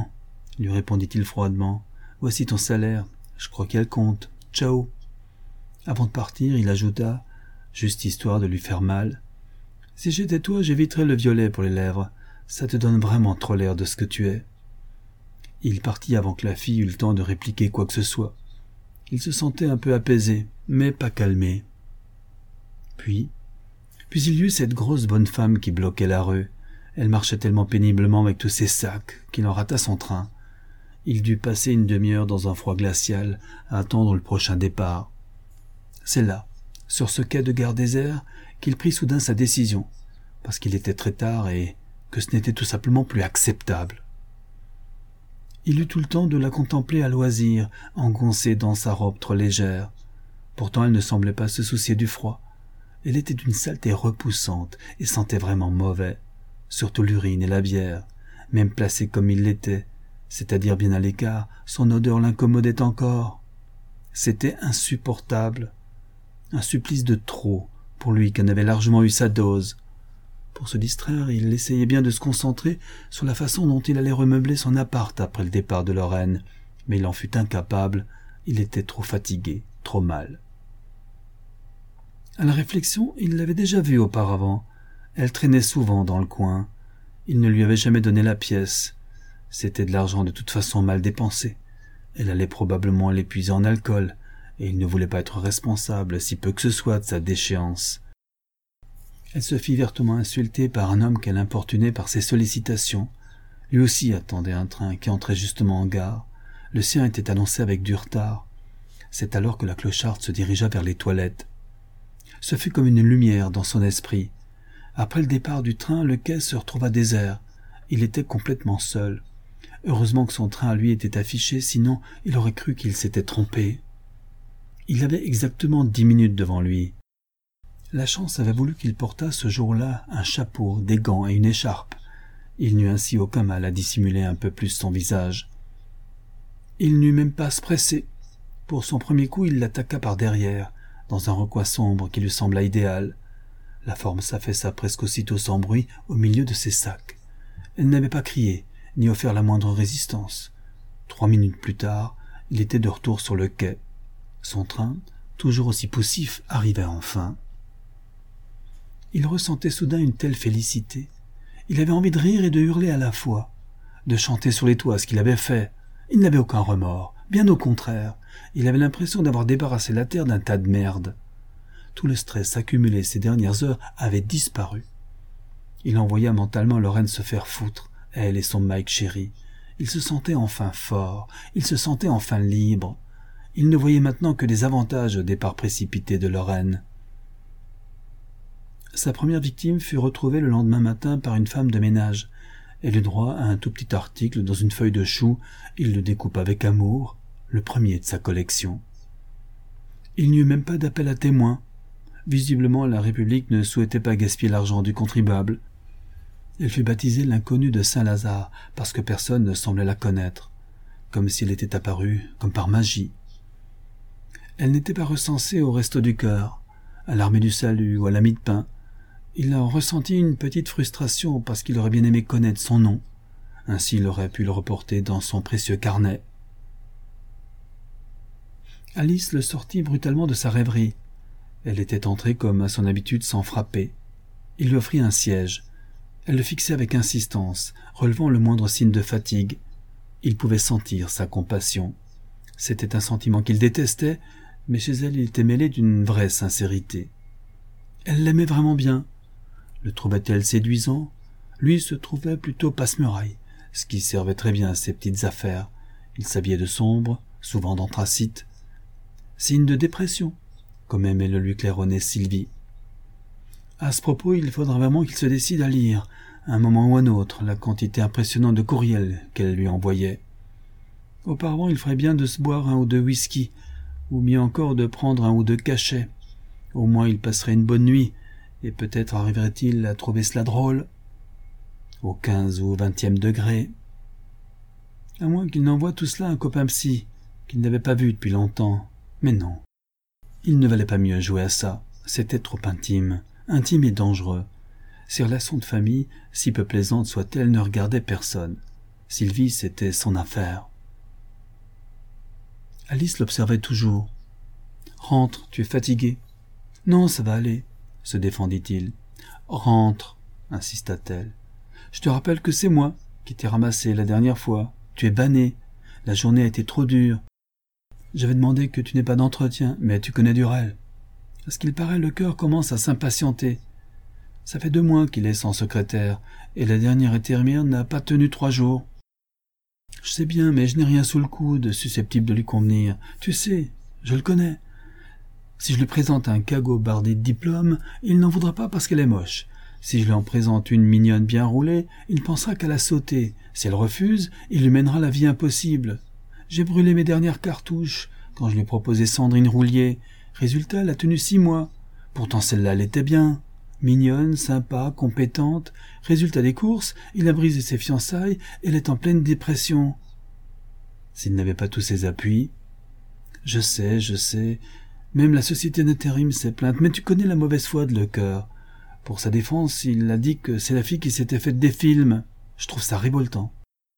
lui répondit-il froidement. « Voici ton salaire. Je crois qu'elle compte. Ciao. » Avant de partir, il ajouta, juste histoire de lui faire mal. « Si j'étais toi, j'éviterais le violet pour les lèvres. Ça te donne vraiment trop l'air de ce que tu es. » Il partit avant que la fille eût le temps de répliquer quoi que ce soit. Il se sentait un peu apaisé, mais pas calmé. Puis, puis il y eut cette grosse bonne femme qui bloquait la rue. Elle marchait tellement péniblement avec tous ses sacs qu'il en rata son train. Il dut passer une demi-heure dans un froid glacial à attendre le prochain départ. C'est là, sur ce quai de gare désert, qu'il prit soudain sa décision, parce qu'il était très tard et que ce n'était tout simplement plus acceptable. Il eut tout le temps de la contempler à loisir, engoncée dans sa robe trop légère. Pourtant elle ne semblait pas se soucier du froid. Elle était d'une saleté repoussante et sentait vraiment mauvais, surtout l'urine et la bière, même placée comme il l'était, c'est-à-dire bien à l'écart, son odeur l'incommodait encore. C'était insupportable, un supplice de trop pour lui qui en avait largement eu sa dose. Pour se distraire, il essayait bien de se concentrer sur la façon dont il allait remeubler son appart après le départ de Lorraine, mais il en fut incapable, il était trop fatigué, trop mal. À la réflexion, il l'avait déjà vue auparavant. Elle traînait souvent dans le coin. Il ne lui avait jamais donné la pièce. C'était de l'argent de toute façon mal dépensé. Elle allait probablement l'épuiser en alcool, et il ne voulait pas être responsable, si peu que ce soit, de sa déchéance. Elle se fit vertement insulter par un homme qu'elle importunait par ses sollicitations. Lui aussi attendait un train qui entrait justement en gare. Le sien était annoncé avec du retard. C'est alors que la clocharde se dirigea vers les toilettes. Ce fut comme une lumière dans son esprit. Après le départ du train, le quai se retrouva désert. Il était complètement seul. Heureusement que son train à lui était affiché, sinon il aurait cru qu'il s'était trompé. Il avait exactement dix minutes devant lui. La chance avait voulu qu'il portât ce jour-là un chapeau, des gants et une écharpe. Il n'eut ainsi aucun mal à dissimuler un peu plus son visage. Il n'eut même pas à se presser. Pour son premier coup, il l'attaqua par derrière, dans un recoin sombre qui lui sembla idéal. La forme s'affaissa presque aussitôt sans bruit au milieu de ses sacs. Elle n'avait pas crié, ni offert la moindre résistance. Trois minutes plus tard, il était de retour sur le quai. Son train, toujours aussi poussif, arrivait enfin. Il ressentait soudain une telle félicité. Il avait envie de rire et de hurler à la fois, de chanter sur les toits ce qu'il avait fait. Il n'avait aucun remords, bien au contraire. Il avait l'impression d'avoir débarrassé la terre d'un tas de merde. Tout le stress accumulé ces dernières heures avait disparu. Il envoya mentalement Lorraine se faire foutre, elle et son Mike chéri. Il se sentait enfin fort, il se sentait enfin libre. Il ne voyait maintenant que les avantages au départ précipité de Lorraine. Sa première victime fut retrouvée le lendemain matin par une femme de ménage. Elle eut droit à un tout petit article dans une feuille de chou. Il le découpa avec amour, le premier de sa collection. Il n'y eut même pas d'appel à témoins. Visiblement, la République ne souhaitait pas gaspiller l'argent du contribuable. Elle fut baptisée l'inconnue de Saint-Lazare parce que personne ne semblait la connaître, comme s'il était apparu comme par magie. Elle n'était pas recensée au Resto du Cœur, à l'Armée du Salut ou à l'Ami de Pain. Il en ressentit une petite frustration parce qu'il aurait bien aimé connaître son nom. Ainsi il aurait pu le reporter dans son précieux carnet. Alice le sortit brutalement de sa rêverie. Elle était entrée comme à son habitude sans frapper. Il lui offrit un siège. Elle le fixait avec insistance, relevant le moindre signe de fatigue. Il pouvait sentir sa compassion. C'était un sentiment qu'il détestait, mais chez elle il était mêlé d'une vraie sincérité. Elle l'aimait vraiment bien. Le trouvait-elle séduisant? Lui se trouvait plutôt passe-muraille, ce qui servait très bien à ses petites affaires. Il s'habillait de sombre, souvent d'anthracite. Signe de dépression, comme aimait le lui claironner Sylvie. À ce propos, il faudra vraiment qu'il se décide à lire, à un moment ou un autre, la quantité impressionnante de courriels qu'elle lui envoyait. Auparavant, il ferait bien de se boire un ou deux whisky, ou mieux encore de prendre un ou deux cachets. Au moins il passerait une bonne nuit, et peut-être arriverait-il à trouver cela drôle. Au quinze ou au vingtième degré. À moins qu'il n'envoie tout cela à un copain psy, qu'il n'avait pas vu depuis longtemps. Mais non. Il ne valait pas mieux jouer à ça. C'était trop intime. Intime et dangereux. Ces relations de famille, si peu plaisantes soient-elles, ne regardaient personne. Sylvie, c'était son affaire. Alice l'observait toujours. « Rentre, tu es fatigué. »« Non, ça va aller, » se défendit-il. « Rentre, » insista-t-elle. « Je te rappelle que c'est moi qui t'ai ramassé la dernière fois. Tu es banné. La journée a été trop dure. J'avais demandé que tu n'aies pas d'entretien, mais tu connais Durel. À ce qu'il paraît, le cœur commence à s'impatienter. Ça fait deux mois qu'il est sans secrétaire, et la dernière intérimaire n'a pas tenu trois jours. Je sais bien, mais je n'ai rien sous le coude susceptible de lui convenir. Tu sais, je le connais. Si je lui présente un cagot bardé de diplômes, il n'en voudra pas parce qu'elle est moche. Si je lui en présente une mignonne bien roulée, il pensera qu'elle a sauté. Si elle refuse, il lui mènera la vie impossible. J'ai brûlé mes dernières cartouches quand je lui ai proposé Sandrine Roulier. Résultat, elle a tenu six mois. Pourtant celle-là, elle était bien. Mignonne, sympa, compétente. Résultat des courses, il a brisé ses fiançailles, elle est en pleine dépression. S'il n'avait pas tous ses appuis... Je sais, je sais... Même la société d'intérim s'est plainte, mais tu connais la mauvaise foi de Lecœur. Pour sa défense, il a dit que c'est la fille qui s'était faite des films. Je trouve ça révoltant.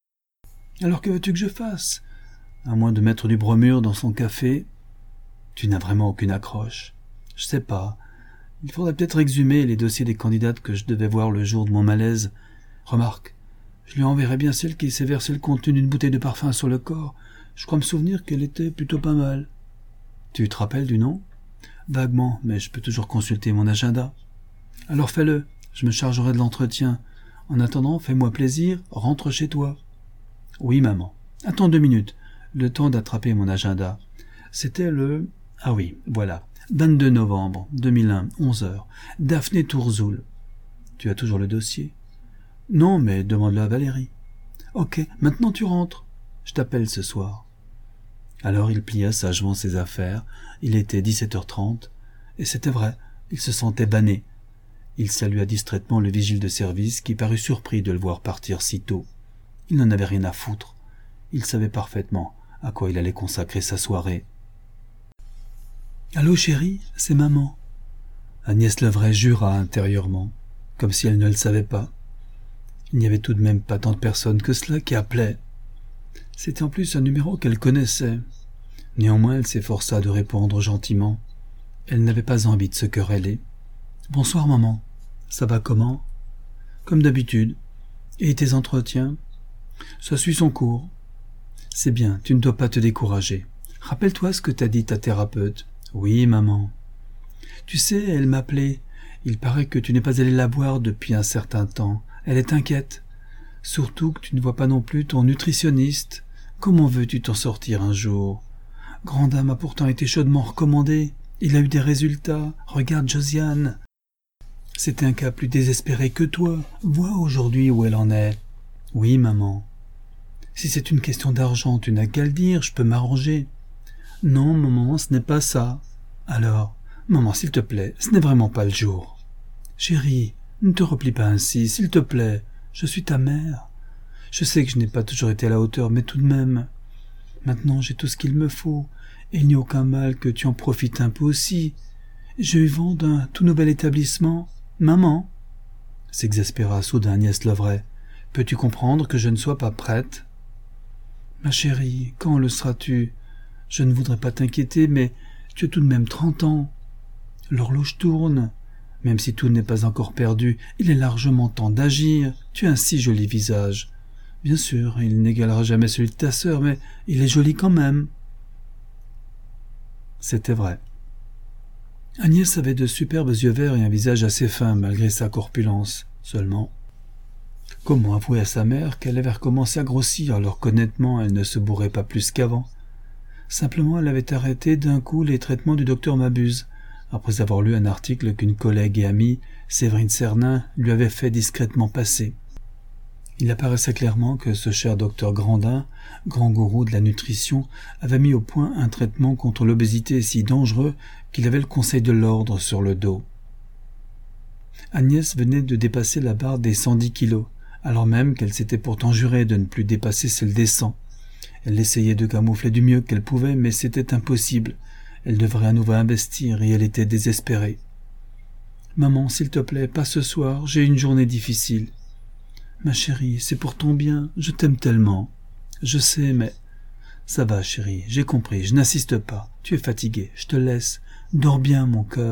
Alors que veux-tu que je fasse? À moins de mettre du bromure dans son café, tu n'as vraiment aucune accroche. Je sais pas. Il faudrait peut-être exhumer les dossiers des candidates que je devais voir le jour de mon malaise. Remarque, je lui enverrai bien celle qui s'est versé le contenu d'une bouteille de parfum sur le corps. Je crois me souvenir qu'elle était plutôt pas mal. Tu te rappelles du nom? Vaguement, mais je peux toujours consulter mon agenda. Alors fais-le, je me chargerai de l'entretien. En attendant, fais-moi plaisir, rentre chez toi. Oui, maman. Attends deux minutes, le temps d'attraper mon agenda. C'était le... Ah oui, voilà. vingt-deux novembre deux mille un, onze heures. Daphné Tourzoul. Tu as toujours le dossier? Non, mais demande-le à Valérie. Ok, maintenant tu rentres. Je t'appelle ce soir. Alors il plia sagement ses affaires, il était dix-sept heures trente, et c'était vrai, il se sentait banné. Il salua distraitement le vigile de service qui parut surpris de le voir partir si tôt. Il n'en avait rien à foutre. Il savait parfaitement à quoi il allait consacrer sa soirée. « Allô, chérie, c'est maman. » Agnès Levray jura intérieurement, comme si elle ne le savait pas. Il n'y avait tout de même pas tant de personnes que cela qui appelaient. C'était en plus un numéro qu'elle connaissait. Néanmoins, elle s'efforça de répondre gentiment. Elle n'avait pas envie de se quereller. « Bonsoir, maman. Ça va comment ?»« Comme d'habitude. Et tes entretiens ?»« Ça suit son cours. »« C'est bien, tu ne dois pas te décourager. Rappelle-toi ce que t'a dit ta thérapeute. »« Oui, maman. »« Tu sais, elle m'appelait. Il paraît que tu n'es pas allé la voir depuis un certain temps. Elle est inquiète. Surtout que tu ne vois pas non plus ton nutritionniste. Comment veux-tu t'en sortir un jour? Grandame a pourtant été chaudement recommandé. Il a eu des résultats. Regarde Josiane. C'était un cas plus désespéré que toi. Vois aujourd'hui où elle en est. Oui, maman. Si c'est une question d'argent, tu n'as qu'à le dire, je peux m'arranger. Non, maman, ce n'est pas ça. Alors, maman, s'il te plaît, ce n'est vraiment pas le jour. Chérie, ne te replie pas ainsi, s'il te plaît. Je suis ta mère. Je sais que je n'ai pas toujours été à la hauteur, mais tout de même. Maintenant, j'ai tout ce qu'il me faut, et il n'y a aucun mal que tu en profites un peu aussi. J'ai eu vent d'un tout nouvel établissement. Maman, s'exaspéra soudain Agnès Levray, peux-tu comprendre que je ne sois pas prête? Ma chérie, quand le seras-tu? Je ne voudrais pas t'inquiéter, mais tu as tout de même trente ans. L'horloge tourne. Même si tout n'est pas encore perdu, il est largement temps d'agir. Tu as un si joli visage. Bien sûr, il n'égalera jamais celui de ta sœur, mais il est joli quand même. C'était vrai. Agnès avait de superbes yeux verts et un visage assez fin, malgré sa corpulence. Seulement, comment avouer à sa mère qu'elle avait recommencé à grossir, alors qu'honnêtement, elle ne se bourrait pas plus qu'avant? Simplement, elle avait arrêté d'un coup les traitements du docteur Mabuse, après avoir lu un article qu'une collègue et amie, Séverine Cernin, lui avait fait discrètement passer. Il apparaissait clairement que ce cher docteur Grandin, grand gourou de la nutrition, avait mis au point un traitement contre l'obésité si dangereux qu'il avait le conseil de l'ordre sur le dos. Agnès venait de dépasser la barre des cent dix kilos, alors même qu'elle s'était pourtant jurée de ne plus dépasser celle des cent. Elle essayait de camoufler du mieux qu'elle pouvait, mais c'était impossible. Elle devrait à nouveau investir et elle était désespérée. « Maman, s'il te plaît, pas ce soir, j'ai une journée difficile. »« Ma chérie, c'est pour ton bien, je t'aime tellement. »« Je sais, mais... »« Ça va, chérie, j'ai compris, je n'insiste pas. Tu es fatiguée, je te laisse. Dors bien, mon cœur. »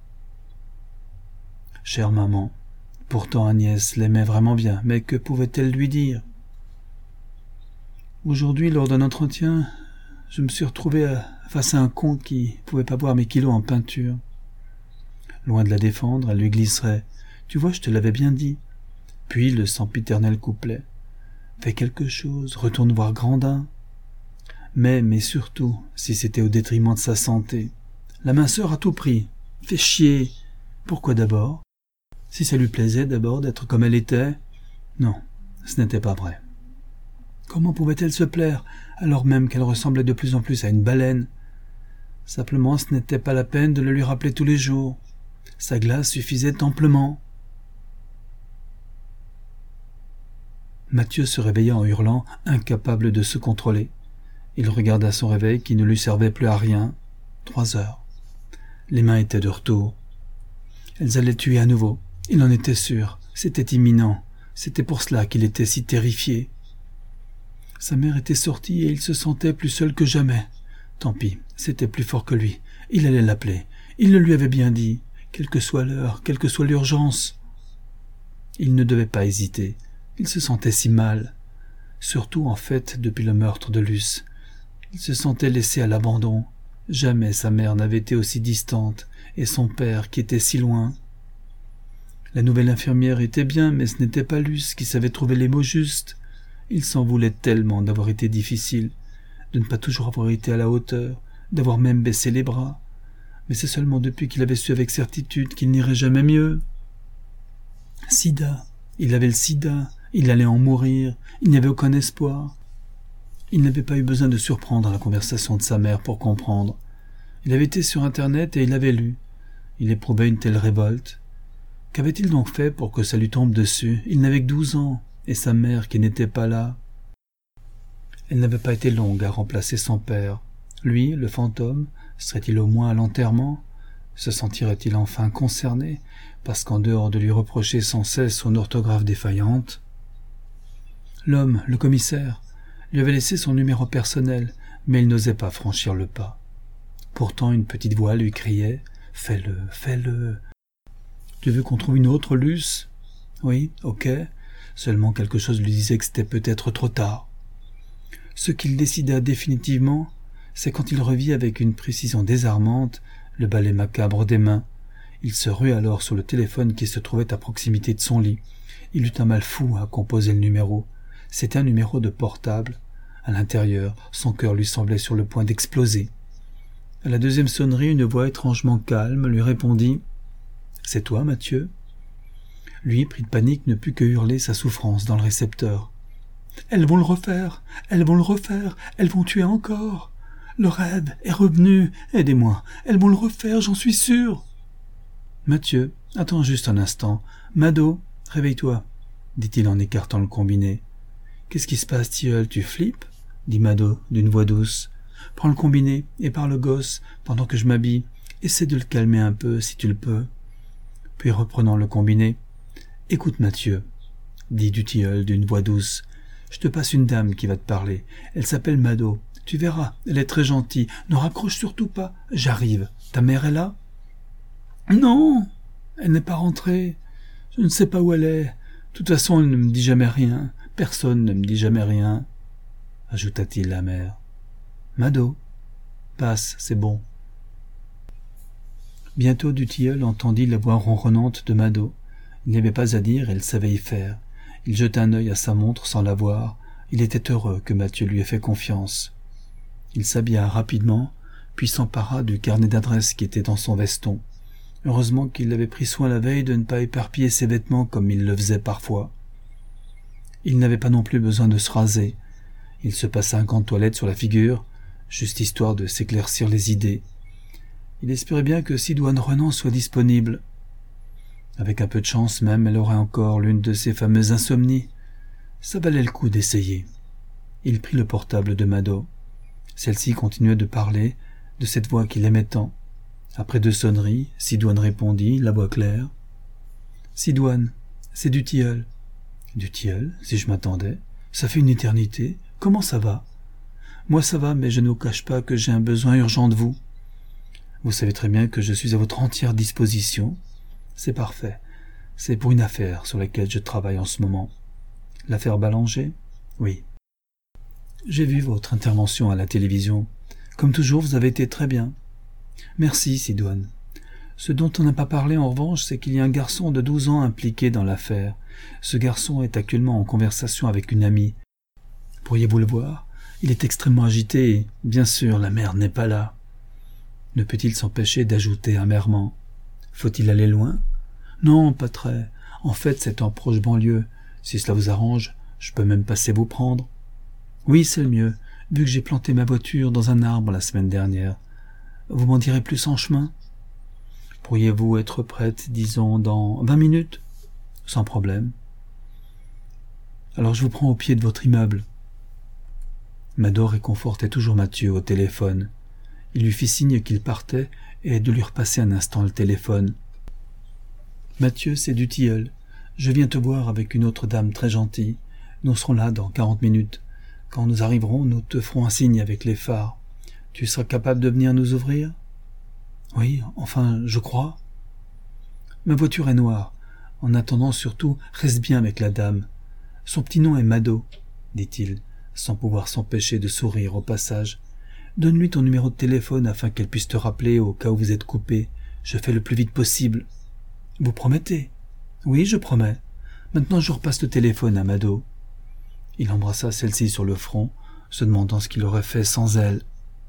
Chère maman, pourtant Agnès l'aimait vraiment bien, mais que pouvait-elle lui dire? Aujourd'hui, lors d'un entretien, je me suis retrouvé face à un con qui pouvait pas voir mes kilos en peinture. Loin de la défendre, elle lui glisserait « Tu vois, je te l'avais bien dit. » Puis le sempiternel couplet « Fais quelque chose, retourne voir Grandin. » Mais, mais surtout, si c'était au détriment de sa santé. La minceur à tout prix. Fais chier. Pourquoi d'abord? Si ça lui plaisait d'abord d'être comme elle était? Non, ce n'était pas vrai. Comment pouvait-elle se plaire, alors même qu'elle ressemblait de plus en plus à une baleine? Simplement, ce n'était pas la peine de le lui rappeler tous les jours. Sa glace suffisait amplement. Mathieu se réveilla en hurlant, incapable de se contrôler. Il regarda son réveil qui ne lui servait plus à rien. Trois heures. Les mains étaient de retour. Elles allaient tuer à nouveau. Il en était sûr. C'était imminent. C'était pour cela qu'il était si terrifié. Sa mère était sortie et il se sentait plus seul que jamais. Tant pis, c'était plus fort que lui. Il allait l'appeler. Il le lui avait bien dit. Quelle que soit l'heure, quelle que soit l'urgence. Il ne devait pas hésiter. Il se sentait si mal. Surtout, en fait, depuis le meurtre de Luce. Il se sentait laissé à l'abandon. Jamais sa mère n'avait été aussi distante, et son père qui était si loin. La nouvelle infirmière était bien, mais ce n'était pas Luce qui savait trouver les mots justes. Il s'en voulait tellement d'avoir été difficile, de ne pas toujours avoir été à la hauteur, d'avoir même baissé les bras. Mais c'est seulement depuis qu'il avait su avec certitude qu'il n'irait jamais mieux. Sida, il avait le sida, il allait en mourir, il n'y avait aucun espoir. Il n'avait pas eu besoin de surprendre la conversation de sa mère pour comprendre. Il avait été sur Internet et il avait lu. Il éprouvait une telle révolte. Qu'avait-il donc fait pour que ça lui tombe dessus? Il n'avait que douze ans, et sa mère qui n'était pas là. Elle n'avait pas été longue à remplacer son père. Lui, le fantôme, serait-il au moins à l'enterrement? Se sentirait-il enfin concerné, parce qu'en dehors de lui reprocher sans cesse son orthographe défaillante, l'homme, le commissaire, lui avait laissé son numéro personnel, mais il n'osait pas franchir le pas. Pourtant une petite voix lui criait « Fais-le, fais-le !»« Tu veux qu'on trouve une autre Luce ?»« Oui, ok. » Seulement quelque chose lui disait que c'était peut-être trop tard. Ce qu'il décida définitivement, c'est quand il revit avec une précision désarmante le balai macabre des mains. Il se rue alors sur le téléphone qui se trouvait à proximité de son lit. Il eut un mal fou à composer le numéro. C'était un numéro de portable. À l'intérieur, son cœur lui semblait sur le point d'exploser. À la deuxième sonnerie, une voix étrangement calme lui répondit « C'est toi, Mathieu ?» Lui, pris de panique, ne put que hurler sa souffrance dans le récepteur. « Elles vont le refaire, elles vont le refaire, elles vont tuer encore. Le rêve est revenu, aidez-moi, elles vont le refaire, j'en suis sûr. » « Mathieu, attends juste un instant. Mado, réveille-toi, » dit-il en écartant le combiné. « Qu'est-ce qui se passe, tilleul, tu flippes ?» dit Mado d'une voix douce. « Prends le combiné et parle au gosse pendant que je m'habille. Essaie de le calmer un peu, si tu le peux. » Puis reprenant le combiné, « Écoute, Mathieu, » dit du tilleul d'une voix douce, « je te passe une dame qui va te parler. Elle s'appelle Mado. Tu verras, elle est très gentille. Ne raccroche surtout pas. J'arrive. Ta mère est là ? » « Non, elle n'est pas rentrée. Je ne sais pas où elle est. De toute façon, elle ne me dit jamais rien. Personne ne me dit jamais rien. » ajouta-t-il la mère. « Mado, passe, c'est bon. » Bientôt du tilleul entendit la voix ronronnante de Mado. Il n'y avait pas à dire, elle savait y faire. Il jeta un œil à sa montre sans la voir. Il était heureux que Mathieu lui ait fait confiance. Il s'habilla rapidement, puis s'empara du carnet d'adresses qui était dans son veston. Heureusement qu'il avait pris soin la veille de ne pas éparpiller ses vêtements comme il le faisait parfois. Il n'avait pas non plus besoin de se raser. Il se passa un gant de toilette sur la figure, juste histoire de s'éclaircir les idées. Il espérait bien que Sidoine Renan soit disponible. Avec un peu de chance même, elle aurait encore l'une de ces fameuses insomnies. Ça valait le coup d'essayer. Il prit le portable de Mado. Celle-ci continuait de parler de cette voix qu'il aimait tant. Après deux sonneries, Sidoine répondit, la voix claire. « Sidoine, c'est du tilleul. »« Du tilleul, si je m'attendais. Ça fait une éternité. Comment ça va ?»« Moi ça va, mais je ne vous cache pas que j'ai un besoin urgent de vous. Vous savez très bien que je suis à votre entière disposition. C'est parfait. C'est pour une affaire sur laquelle je travaille en ce moment. »« L'affaire Ballanger ?»« Oui. »« J'ai vu votre intervention à la télévision. Comme toujours, vous avez été très bien. »« Merci, Sidoine. Ce dont on n'a pas parlé en revanche, c'est qu'il y a un garçon de douze ans impliqué dans l'affaire. Ce garçon est actuellement en conversation avec une amie. Pourriez-vous le voir? Il est extrêmement agité et, bien sûr, la mère n'est pas là. » Ne peut-il s'empêcher d'ajouter amèrement. « Faut-il aller loin? »« Non, pas très. En fait, c'est en proche banlieue. Si cela vous arrange, je peux même passer vous prendre. »« Oui, c'est le mieux, vu que j'ai planté ma voiture dans un arbre la semaine dernière. Vous m'en direz plus en chemin? » « Pourriez-vous être prête, disons, dans vingt minutes? »« Sans problème. »« Alors je vous prends au pied de votre immeuble. » Mado réconfortait toujours Mathieu au téléphone. Il lui fit signe qu'il partait et de lui repasser un instant le téléphone. « Mathieu, c'est du tilleul. Je viens te voir avec une autre dame très gentille. Nous serons là dans quarante minutes. Quand nous arriverons, nous te ferons un signe avec les phares. Tu seras capable de venir nous ouvrir? »« Oui, enfin, je crois. »« Ma voiture est noire. En attendant, surtout, reste bien avec la dame. Son petit nom est Mado, dit-il, sans pouvoir s'empêcher de sourire au passage. Donne-lui ton numéro de téléphone afin qu'elle puisse te rappeler au cas où vous êtes coupé. Je fais le plus vite possible. »« Vous promettez ? » ?»« Oui, je promets. Maintenant, je repasse le téléphone à Mado. » Il embrassa celle-ci sur le front, se demandant ce qu'il aurait fait sans elle.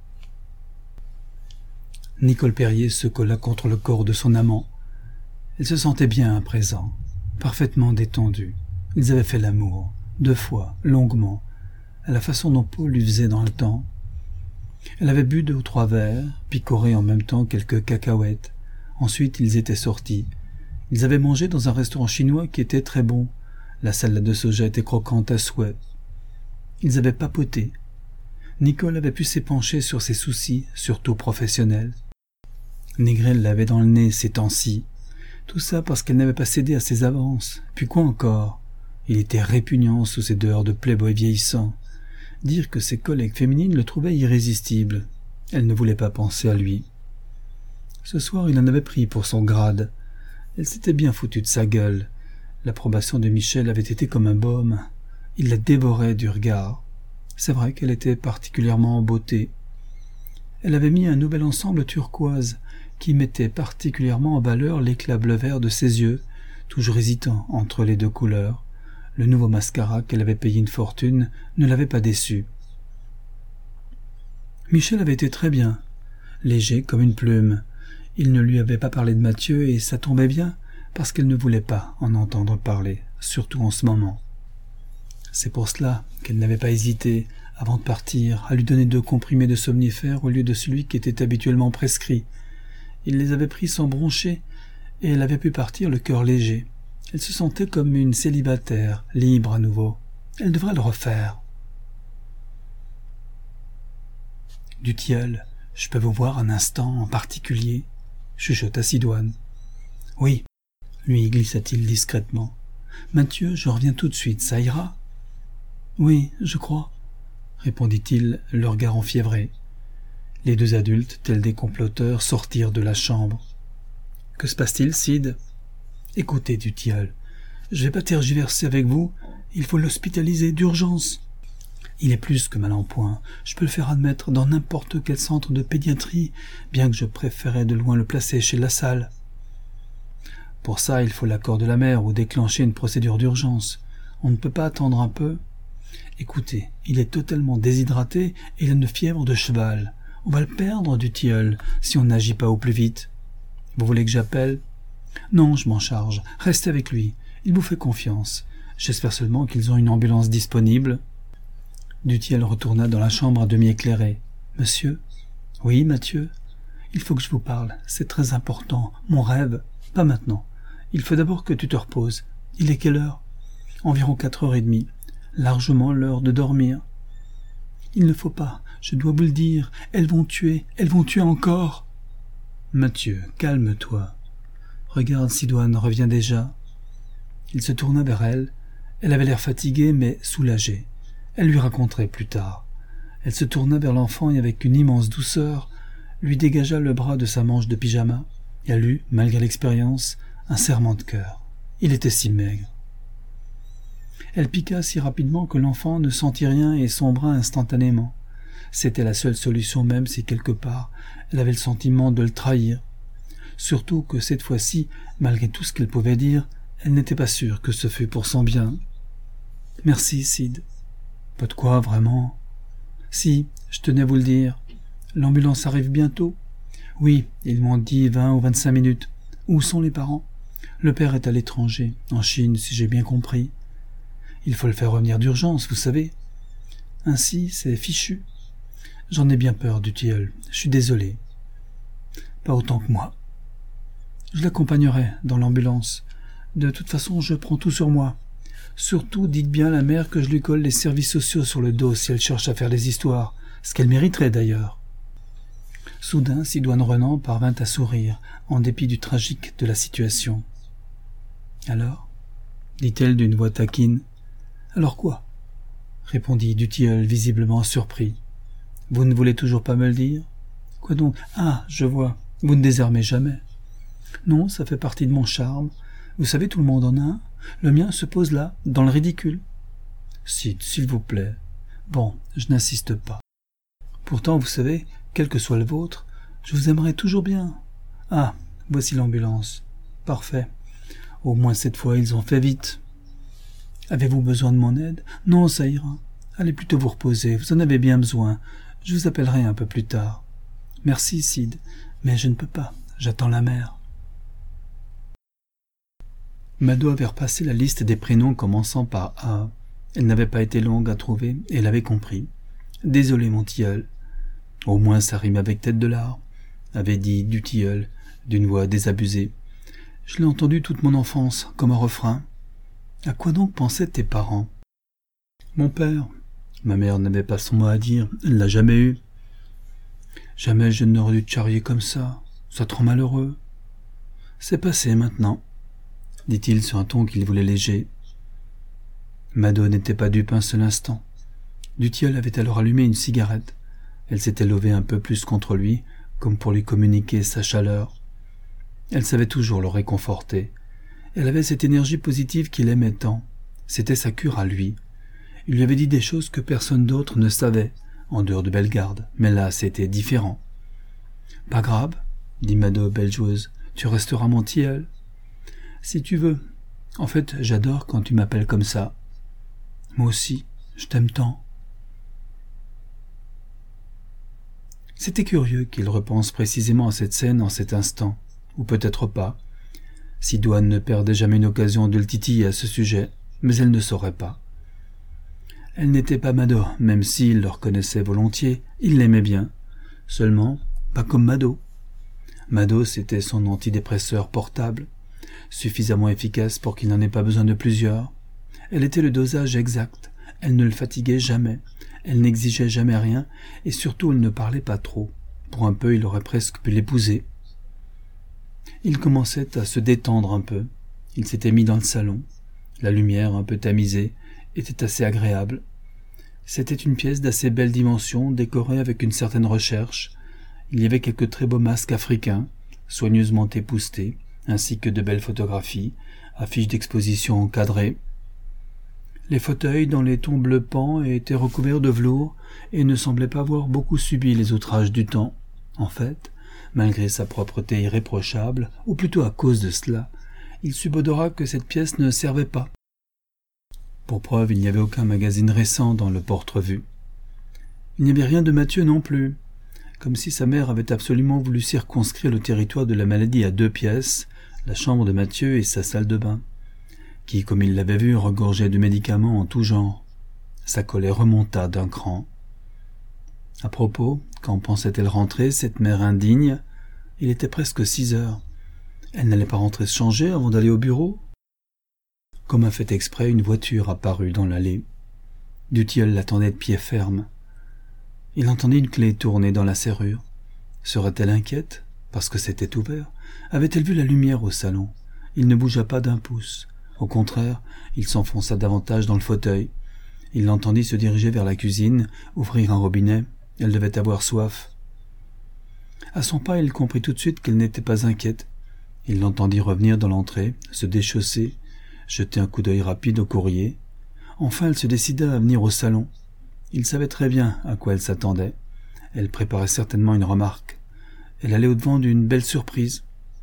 Nicole Perrier se colla contre le corps de son amant. Elle se sentait bien à présent, parfaitement détendue. Ils avaient fait l'amour, deux fois, longuement, à la façon dont Paul lui faisait dans le temps. Elle avait bu deux ou trois verres, picoré en même temps quelques cacahuètes. Ensuite, ils étaient sortis. Ils avaient mangé dans un restaurant chinois qui était très bon. La salade de soja était croquante à souhait. Ils avaient papoté. Nicole avait pu s'épancher sur ses soucis, surtout professionnels. Négrel l'avait dans le nez ces temps-ci. Tout ça parce qu'elle n'avait pas cédé à ses avances. Puis quoi encore? Il était répugnant sous ses dehors de playboy vieillissant. Dire que ses collègues féminines le trouvaient irrésistible. Elle ne voulait pas penser à lui. Ce soir, il en avait pris pour son grade. Elle s'était bien foutue de sa gueule. L'approbation de Michel avait été comme un baume. Il la dévorait du regard. C'est vrai qu'elle était particulièrement en beauté. Elle avait mis un nouvel ensemble turquoise qui mettait particulièrement en valeur l'éclat bleu vert de ses yeux, toujours hésitant entre les deux couleurs. Le nouveau mascara qu'elle avait payé une fortune ne l'avait pas déçue. Michel avait été très bien, léger comme une plume. Il ne lui avait pas parlé de Mathieu et ça tombait bien parce qu'elle ne voulait pas en entendre parler, surtout en ce moment. C'est pour cela qu'elle n'avait pas hésité, avant de partir, à lui donner deux comprimés de somnifères au lieu de celui qui était habituellement prescrit. Il les avait pris sans broncher, et elle avait pu partir le cœur léger. Elle se sentait comme une célibataire, libre à nouveau. Elle devrait le refaire. « Du tilleul, je peux vous voir un instant en particulier ?» chuchota Sidoine. « Oui, » lui glissa-t-il discrètement. « Mathieu, je reviens tout de suite, ça ira ?»« Oui, je crois. » répondit-il, le regard enfiévré. Les deux adultes, tels des comploteurs, sortirent de la chambre. « Que se passe-t-il, Sid ?»« Écoutez, du tilleul, je vais pas tergiverser avec vous, il faut l'hospitaliser d'urgence. Il est plus que mal en point, je peux le faire admettre dans n'importe quel centre de pédiatrie, bien que je préférais de loin le placer chez Lassalle. Pour ça, il faut l'accord de la mère ou déclencher une procédure d'urgence. On ne peut pas attendre un peu ? Écoutez, il est totalement déshydraté et il a une fièvre de cheval. On va le perdre, du tilleul, si on n'agit pas au plus vite. Vous voulez que j'appelle ? Non, je m'en charge. Restez avec lui. Il vous fait confiance. J'espère seulement qu'ils ont une ambulance disponible. » Dutilleul retourna dans la chambre à demi éclairée. « Monsieur ? » ?»« Oui, Mathieu ? Il faut que je vous parle. C'est très important. Mon rêve. Pas maintenant. Il faut d'abord que tu te reposes. Il est quelle heure ? Environ quatre heures et demie. Largement l'heure de dormir. Il ne faut pas, je dois vous le dire, elles vont tuer, elles vont tuer encore. Mathieu, calme-toi. Regarde, Sidoine revient déjà. Il se tourna vers elle. Elle avait l'air fatiguée, mais soulagée. Elle lui raconterait plus tard. Elle se tourna vers l'enfant et avec une immense douceur, lui dégagea le bras de sa manche de pyjama. Et elle eut, malgré l'expérience, un serrement de cœur. Il était si maigre. Elle piqua si rapidement que l'enfant ne sentit rien et sombra instantanément. C'était la seule solution même si quelque part elle avait le sentiment de le trahir. Surtout que cette fois-ci, malgré tout ce qu'elle pouvait dire, elle n'était pas sûre que ce fût pour son bien. « Merci, Sid. »« Pas de quoi, vraiment. »« Si, je tenais à vous le dire. L'ambulance arrive bientôt. »« Oui, ils m'ont dit vingt ou vingt-cinq minutes. Où sont les parents ? » ?»« Le père est à l'étranger, en Chine, si j'ai bien compris. Il faut le faire revenir d'urgence, vous savez. Ainsi, c'est fichu. J'en ai bien peur du tilleul. Je suis désolé. Pas autant que moi. Je l'accompagnerai dans l'ambulance. De toute façon, je prends tout sur moi. Surtout, dites bien à la mère que je lui colle les services sociaux sur le dos si elle cherche à faire des histoires, ce qu'elle mériterait d'ailleurs. Soudain, Sidoine Renan parvint à sourire, en dépit du tragique de la situation. « Alors ?» dit-elle d'une voix taquine. « Alors quoi ?» répondit Dutilleul, visiblement surpris. « Vous ne voulez toujours pas me le dire ? Quoi donc ? Ah, je vois, vous ne désarmez jamais. Non, ça fait partie de mon charme. Vous savez, tout le monde en a un. Le mien se pose là, dans le ridicule. Sid, s'il vous plaît. Bon, je n'insiste pas. Pourtant, vous savez, quel que soit le vôtre, je vous aimerais toujours bien. Ah, voici l'ambulance. Parfait. Au moins cette fois, ils ont fait vite. Avez-vous besoin de mon aide ? Non, ça ira. Allez plutôt vous reposer, vous en avez bien besoin. Je vous appellerai un peu plus tard. Merci, Sid, mais je ne peux pas. J'attends la mère. Mado avait repassé la liste des prénoms commençant par A. Elle n'avait pas été longue à trouver, et elle avait compris. « Désolé, mon tilleul. »« Au moins ça rime avec tête de l'art, » avait dit Dutilleul, d'une voix désabusée. « Je l'ai entendu toute mon enfance, comme un refrain. À quoi donc pensaient tes parents ?»« Mon père. Ma mère n'avait pas son mot à dire, elle ne l'a jamais eu. Jamais je n'aurais dû te charrier comme ça, ça te rend malheureux. C'est passé maintenant, dit-il sur un ton qu'il voulait léger. Mado n'était pas dupe un seul instant. Dutilleul avait alors allumé une cigarette. Elle s'était levée un peu plus contre lui, comme pour lui communiquer sa chaleur. Elle savait toujours le réconforter. Elle avait cette énergie positive qu'il aimait tant. C'était sa cure à lui. Il lui avait dit des choses que personne d'autre ne savait, en dehors de Bellegarde, mais là c'était différent. « Pas grave, dit Mado, belle joueuse, tu resteras mon tilleul. Si tu veux. En fait, j'adore quand tu m'appelles comme ça. Moi aussi, je t'aime tant. » C'était curieux qu'il repense précisément à cette scène en cet instant, ou peut-être pas. Sidoine ne perdait jamais une occasion de le titiller à ce sujet, mais elle ne saurait pas. Elle n'était pas Mado, même s'il le reconnaissait volontiers, il l'aimait bien. Seulement, pas comme Mado. Mado, c'était son antidépresseur portable, suffisamment efficace pour qu'il n'en ait pas besoin de plusieurs. Elle était le dosage exact, elle ne le fatiguait jamais, elle n'exigeait jamais rien, et surtout elle ne parlait pas trop. Pour un peu, il aurait presque pu l'épouser. Il commençait à se détendre un peu. Il s'était mis dans le salon. La lumière, un peu tamisée, était assez agréable. C'était une pièce d'assez belle dimension, décorée avec une certaine recherche. Il y avait quelques très beaux masques africains, soigneusement époussetés, ainsi que de belles photographies, affiches d'exposition encadrées. Les fauteuils dans les tons bleu pan étaient recouverts de velours et ne semblaient pas avoir beaucoup subi les outrages du temps. En fait, malgré sa propreté irréprochable, ou plutôt à cause de cela, il subodora que cette pièce ne servait pas. Pour preuve, il n'y avait aucun magazine récent dans le porte-revue. Il n'y avait rien de Mathieu non plus, comme si sa mère avait absolument voulu circonscrire le territoire de la maladie à deux pièces, la chambre de Mathieu et sa salle de bain, qui, comme il l'avait vu, regorgeait de médicaments en tout genre. Sa colère remonta d'un cran. À propos, quand pensait-elle rentrer, cette mère indigne? Il était presque six heures. Elle n'allait pas rentrer se changer avant d'aller au bureau? Comme un fait exprès, une voiture apparut dans l'allée. Dutilleul l'attendait de pied ferme. Il entendit une clé tourner dans la serrure. Serait-elle inquiète, parce que c'était ouvert? Avait-elle vu la lumière au salon? Il ne bougea pas d'un pouce. Au contraire, il s'enfonça davantage dans le fauteuil. Il l'entendit se diriger vers la cuisine, ouvrir un robinet. Elle devait avoir soif. À son pas, il comprit tout de suite qu'elle n'était pas inquiète. Il l'entendit revenir dans l'entrée, se déchausser, jeter un coup d'œil rapide au courrier. Enfin, elle se décida à venir au salon. Il savait très bien à quoi elle s'attendait. Elle préparait certainement une remarque. Elle allait au-devant d'une belle surprise.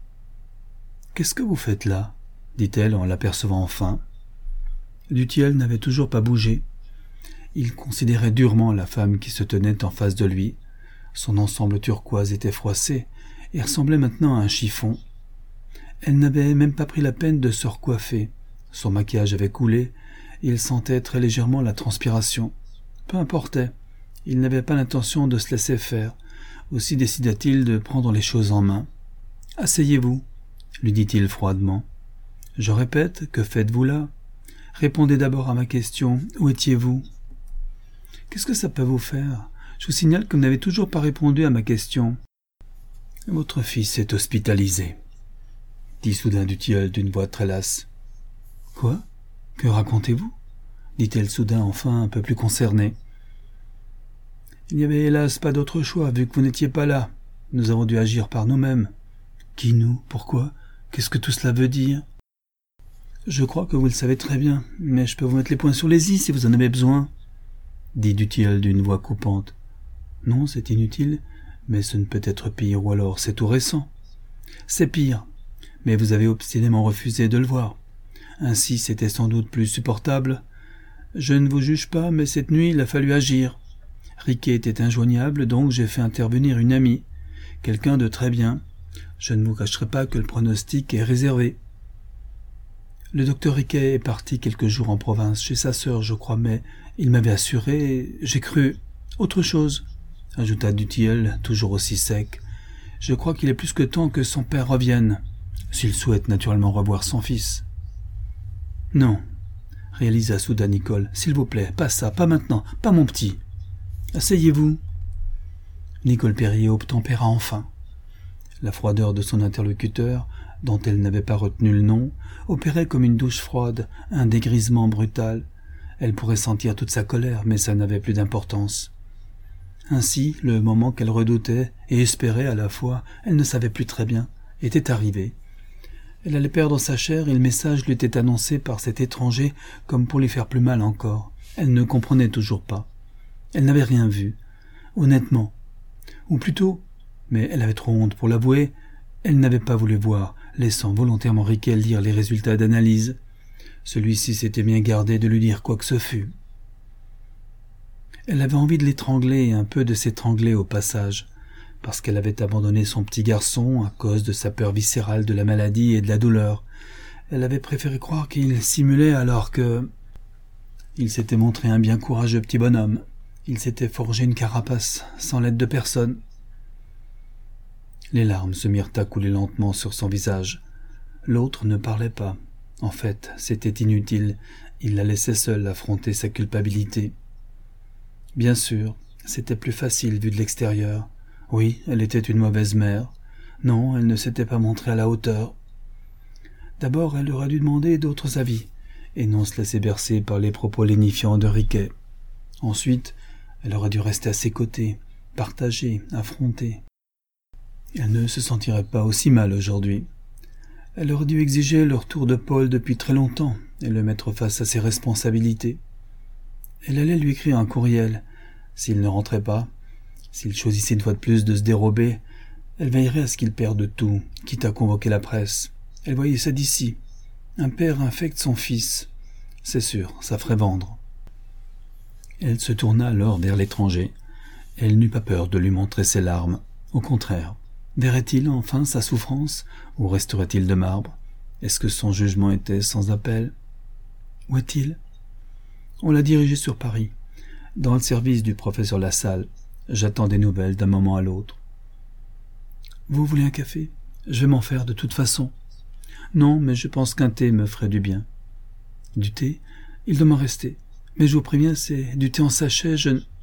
« Qu'est-ce que vous faites là ?» dit-elle en l'apercevant enfin. Dutilleul n'avait toujours pas bougé. Il considérait durement la femme qui se tenait en face de lui. Son ensemble turquoise était froissé et ressemblait maintenant à un chiffon. Elle n'avait même pas pris la peine de se recoiffer. Son maquillage avait coulé et il sentait très légèrement la transpiration. Peu importait, il n'avait pas l'intention de se laisser faire. Aussi décida-t-il de prendre les choses en main. « Asseyez-vous » lui dit-il froidement. « Je répète, que faites-vous là? Répondez d'abord à ma question. Où étiez-vous? »« Qu'est-ce que ça peut vous faire? Je vous signale que vous n'avez toujours pas répondu à ma question. »« Votre fils est hospitalisé, » dit soudain Dutilleul d'une voix très lasse. « Quoi? Que racontez-vous » dit-elle soudain enfin un peu plus concernée. « Il n'y avait hélas pas d'autre choix, vu que vous n'étiez pas là. Nous avons dû agir par nous-mêmes. »« Qui nous? Pourquoi? Qu'est-ce que tout cela veut dire ?»« Je crois que vous le savez très bien, mais je peux vous mettre les points sur les i si vous en avez besoin. » dit Dutilleul d'une voix coupante. « Non, c'est inutile, mais ce ne peut être pire, ou alors c'est tout récent. »« C'est pire, mais vous avez obstinément refusé de le voir. Ainsi c'était sans doute plus supportable. Je ne vous juge pas, mais cette nuit il a fallu agir. Riquet était injoignable, donc j'ai fait intervenir une amie, quelqu'un de très bien. Je ne vous cacherai pas que le pronostic est réservé. Le docteur Riquet est parti quelques jours en province, chez sa sœur, je crois, mais il m'avait assuré, j'ai cru, autre chose, ajouta Dutilleul, toujours aussi sec. Je crois qu'il est plus que temps que son père revienne, s'il souhaite naturellement revoir son fils. Non, réalisa soudain Nicole, s'il vous plaît, pas ça, pas maintenant, pas mon petit. Asseyez-vous. Nicole Perrier obtempéra enfin. La froideur de son interlocuteur, dont elle n'avait pas retenu le nom, opérait comme une douche froide, un dégrisement brutal. Elle pourrait sentir toute sa colère, mais ça n'avait plus d'importance. Ainsi, le moment qu'elle redoutait et espérait à la fois, elle ne savait plus très bien, était arrivé. Elle allait perdre sa chair et le message lui était annoncé par cet étranger comme pour lui faire plus mal encore. Elle ne comprenait toujours pas. Elle n'avait rien vu, honnêtement. Ou plutôt, mais elle avait trop honte pour l'avouer, elle n'avait pas voulu voir, laissant volontairement Riquet lire les résultats d'analyse. Celui-ci s'était bien gardé de lui dire quoi que ce fût. Elle avait envie de l'étrangler et un peu de s'étrangler au passage, parce qu'elle avait abandonné son petit garçon à cause de sa peur viscérale de la maladie et de la douleur. Elle avait préféré croire qu'il simulait alors que... Il s'était montré un bien courageux petit bonhomme. Il s'était forgé une carapace, sans l'aide de personne. Les larmes se mirent à couler lentement sur son visage. L'autre ne parlait pas. En fait, c'était inutile. Il la laissait seule affronter sa culpabilité. Bien sûr, c'était plus facile vu de l'extérieur. Oui, elle était une mauvaise mère. Non, elle ne s'était pas montrée à la hauteur. D'abord, elle aurait dû demander d'autres avis, et non se laisser bercer par les propos lénifiants de Riquet. Ensuite, elle aurait dû rester à ses côtés, partager, affronter. Elle ne se sentirait pas aussi mal aujourd'hui. Elle aurait dû exiger le retour de Paul depuis très longtemps et le mettre face à ses responsabilités. Elle allait lui écrire un courriel. S'il ne rentrait pas, s'il choisissait une fois de plus de se dérober, elle veillerait à ce qu'il perde tout, quitte à convoquer la presse. Elle voyait ça d'ici. Un père infecte son fils. C'est sûr, ça ferait vendre. Elle se tourna alors vers l'étranger. Elle n'eut pas peur de lui montrer ses larmes. Au contraire, verrait-il enfin sa souffrance, ou resterait-il de marbre? Est-ce que son jugement était sans appel? Où est-il? On l'a dirigé sur Paris, dans le service du professeur Lassalle. J'attends des nouvelles d'un moment à l'autre. Vous voulez un café? Je vais m'en faire de toute façon. Non, mais je pense qu'un thé me ferait du bien. Du thé? Il doit m'en rester. Mais je vous préviens, c'est du thé en sachet, je ne...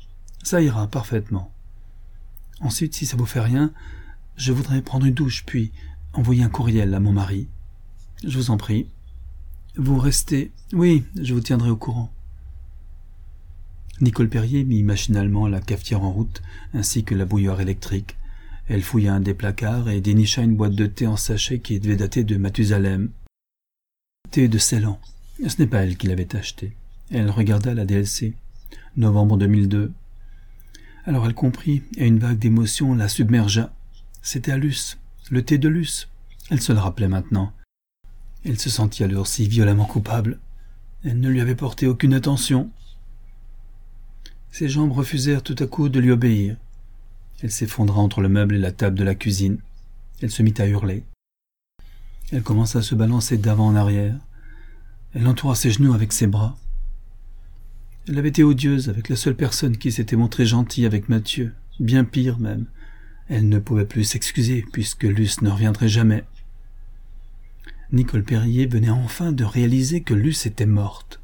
Ça ira parfaitement. Ensuite, si ça vous fait rien, je voudrais prendre une douche, puis envoyer un courriel à mon mari. Je vous en prie. Vous restez... Oui, je vous tiendrai au courant. Nicole Perrier mit machinalement la cafetière en route, ainsi que la bouilloire électrique. Elle fouilla un des placards et dénicha une boîte de thé en sachet qui devait dater de Mathusalem. Thé de Ceylan. Ce n'est pas elle qui l'avait acheté. Elle regarda la D L C. Novembre deux mille deux. Alors elle comprit, et une vague d'émotion la submergea. C'était à Luce, le thé de Luce. Elle se le rappelait maintenant. Elle se sentit alors si violemment coupable. Elle ne lui avait porté aucune attention. Ses jambes refusèrent tout à coup de lui obéir. Elle s'effondra entre le meuble et la table de la cuisine. Elle se mit à hurler. Elle commença à se balancer d'avant en arrière. Elle entoura ses genoux avec ses bras. Elle avait été odieuse avec la seule personne qui s'était montrée gentille avec Mathieu, bien pire même. Elle ne pouvait plus s'excuser puisque Luce ne reviendrait jamais. Nicole Perrier venait enfin de réaliser que Luce était morte.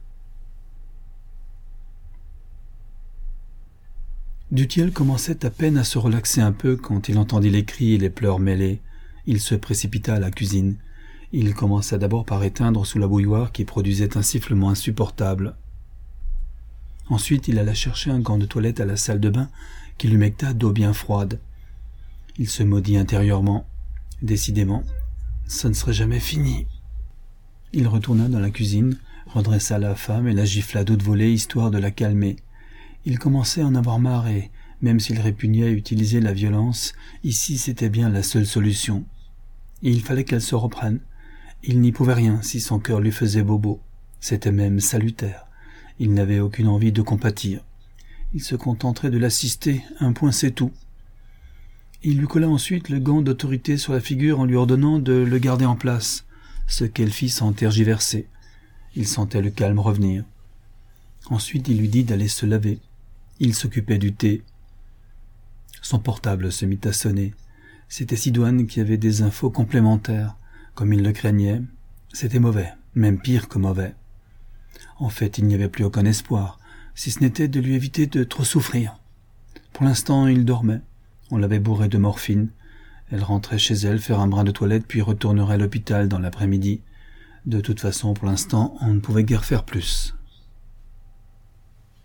Duthiel commençait à peine à se relaxer un peu quand il entendit les cris et les pleurs mêlés. Il se précipita à la cuisine. Il commença d'abord par éteindre sous la bouilloire qui produisait un sifflement insupportable. Ensuite, il alla chercher un gant de toilette à la salle de bain qui lui humecta d'eau bien froide. Il se maudit intérieurement. Décidément, ça ne serait jamais fini. Il retourna dans la cuisine, redressa la femme et la gifla d'eau de volée histoire de la calmer. Il commençait à en avoir marre et, même s'il répugnait à utiliser la violence, ici c'était bien la seule solution. Et il fallait qu'elle se reprenne. Il n'y pouvait rien si son cœur lui faisait bobo. C'était même salutaire. Il n'avait aucune envie de compatir. Il se contenterait de l'assister, un point c'est tout. Il lui colla ensuite le gant d'autorité sur la figure en lui ordonnant de le garder en place, ce qu'elle fit sans tergiverser. Il sentait le calme revenir. Ensuite il lui dit d'aller se laver. Il s'occupait du thé. Son portable se mit à sonner. C'était Sidoine qui avait des infos complémentaires. Comme il le craignait, c'était mauvais, même pire que mauvais. En fait, il n'y avait plus aucun espoir, si ce n'était de lui éviter de trop souffrir. Pour l'instant, il dormait. On l'avait bourré de morphine. Elle rentrait chez elle faire un brin de toilette puis retournerait à l'hôpital dans l'après-midi. De toute façon, pour l'instant, on ne pouvait guère faire plus.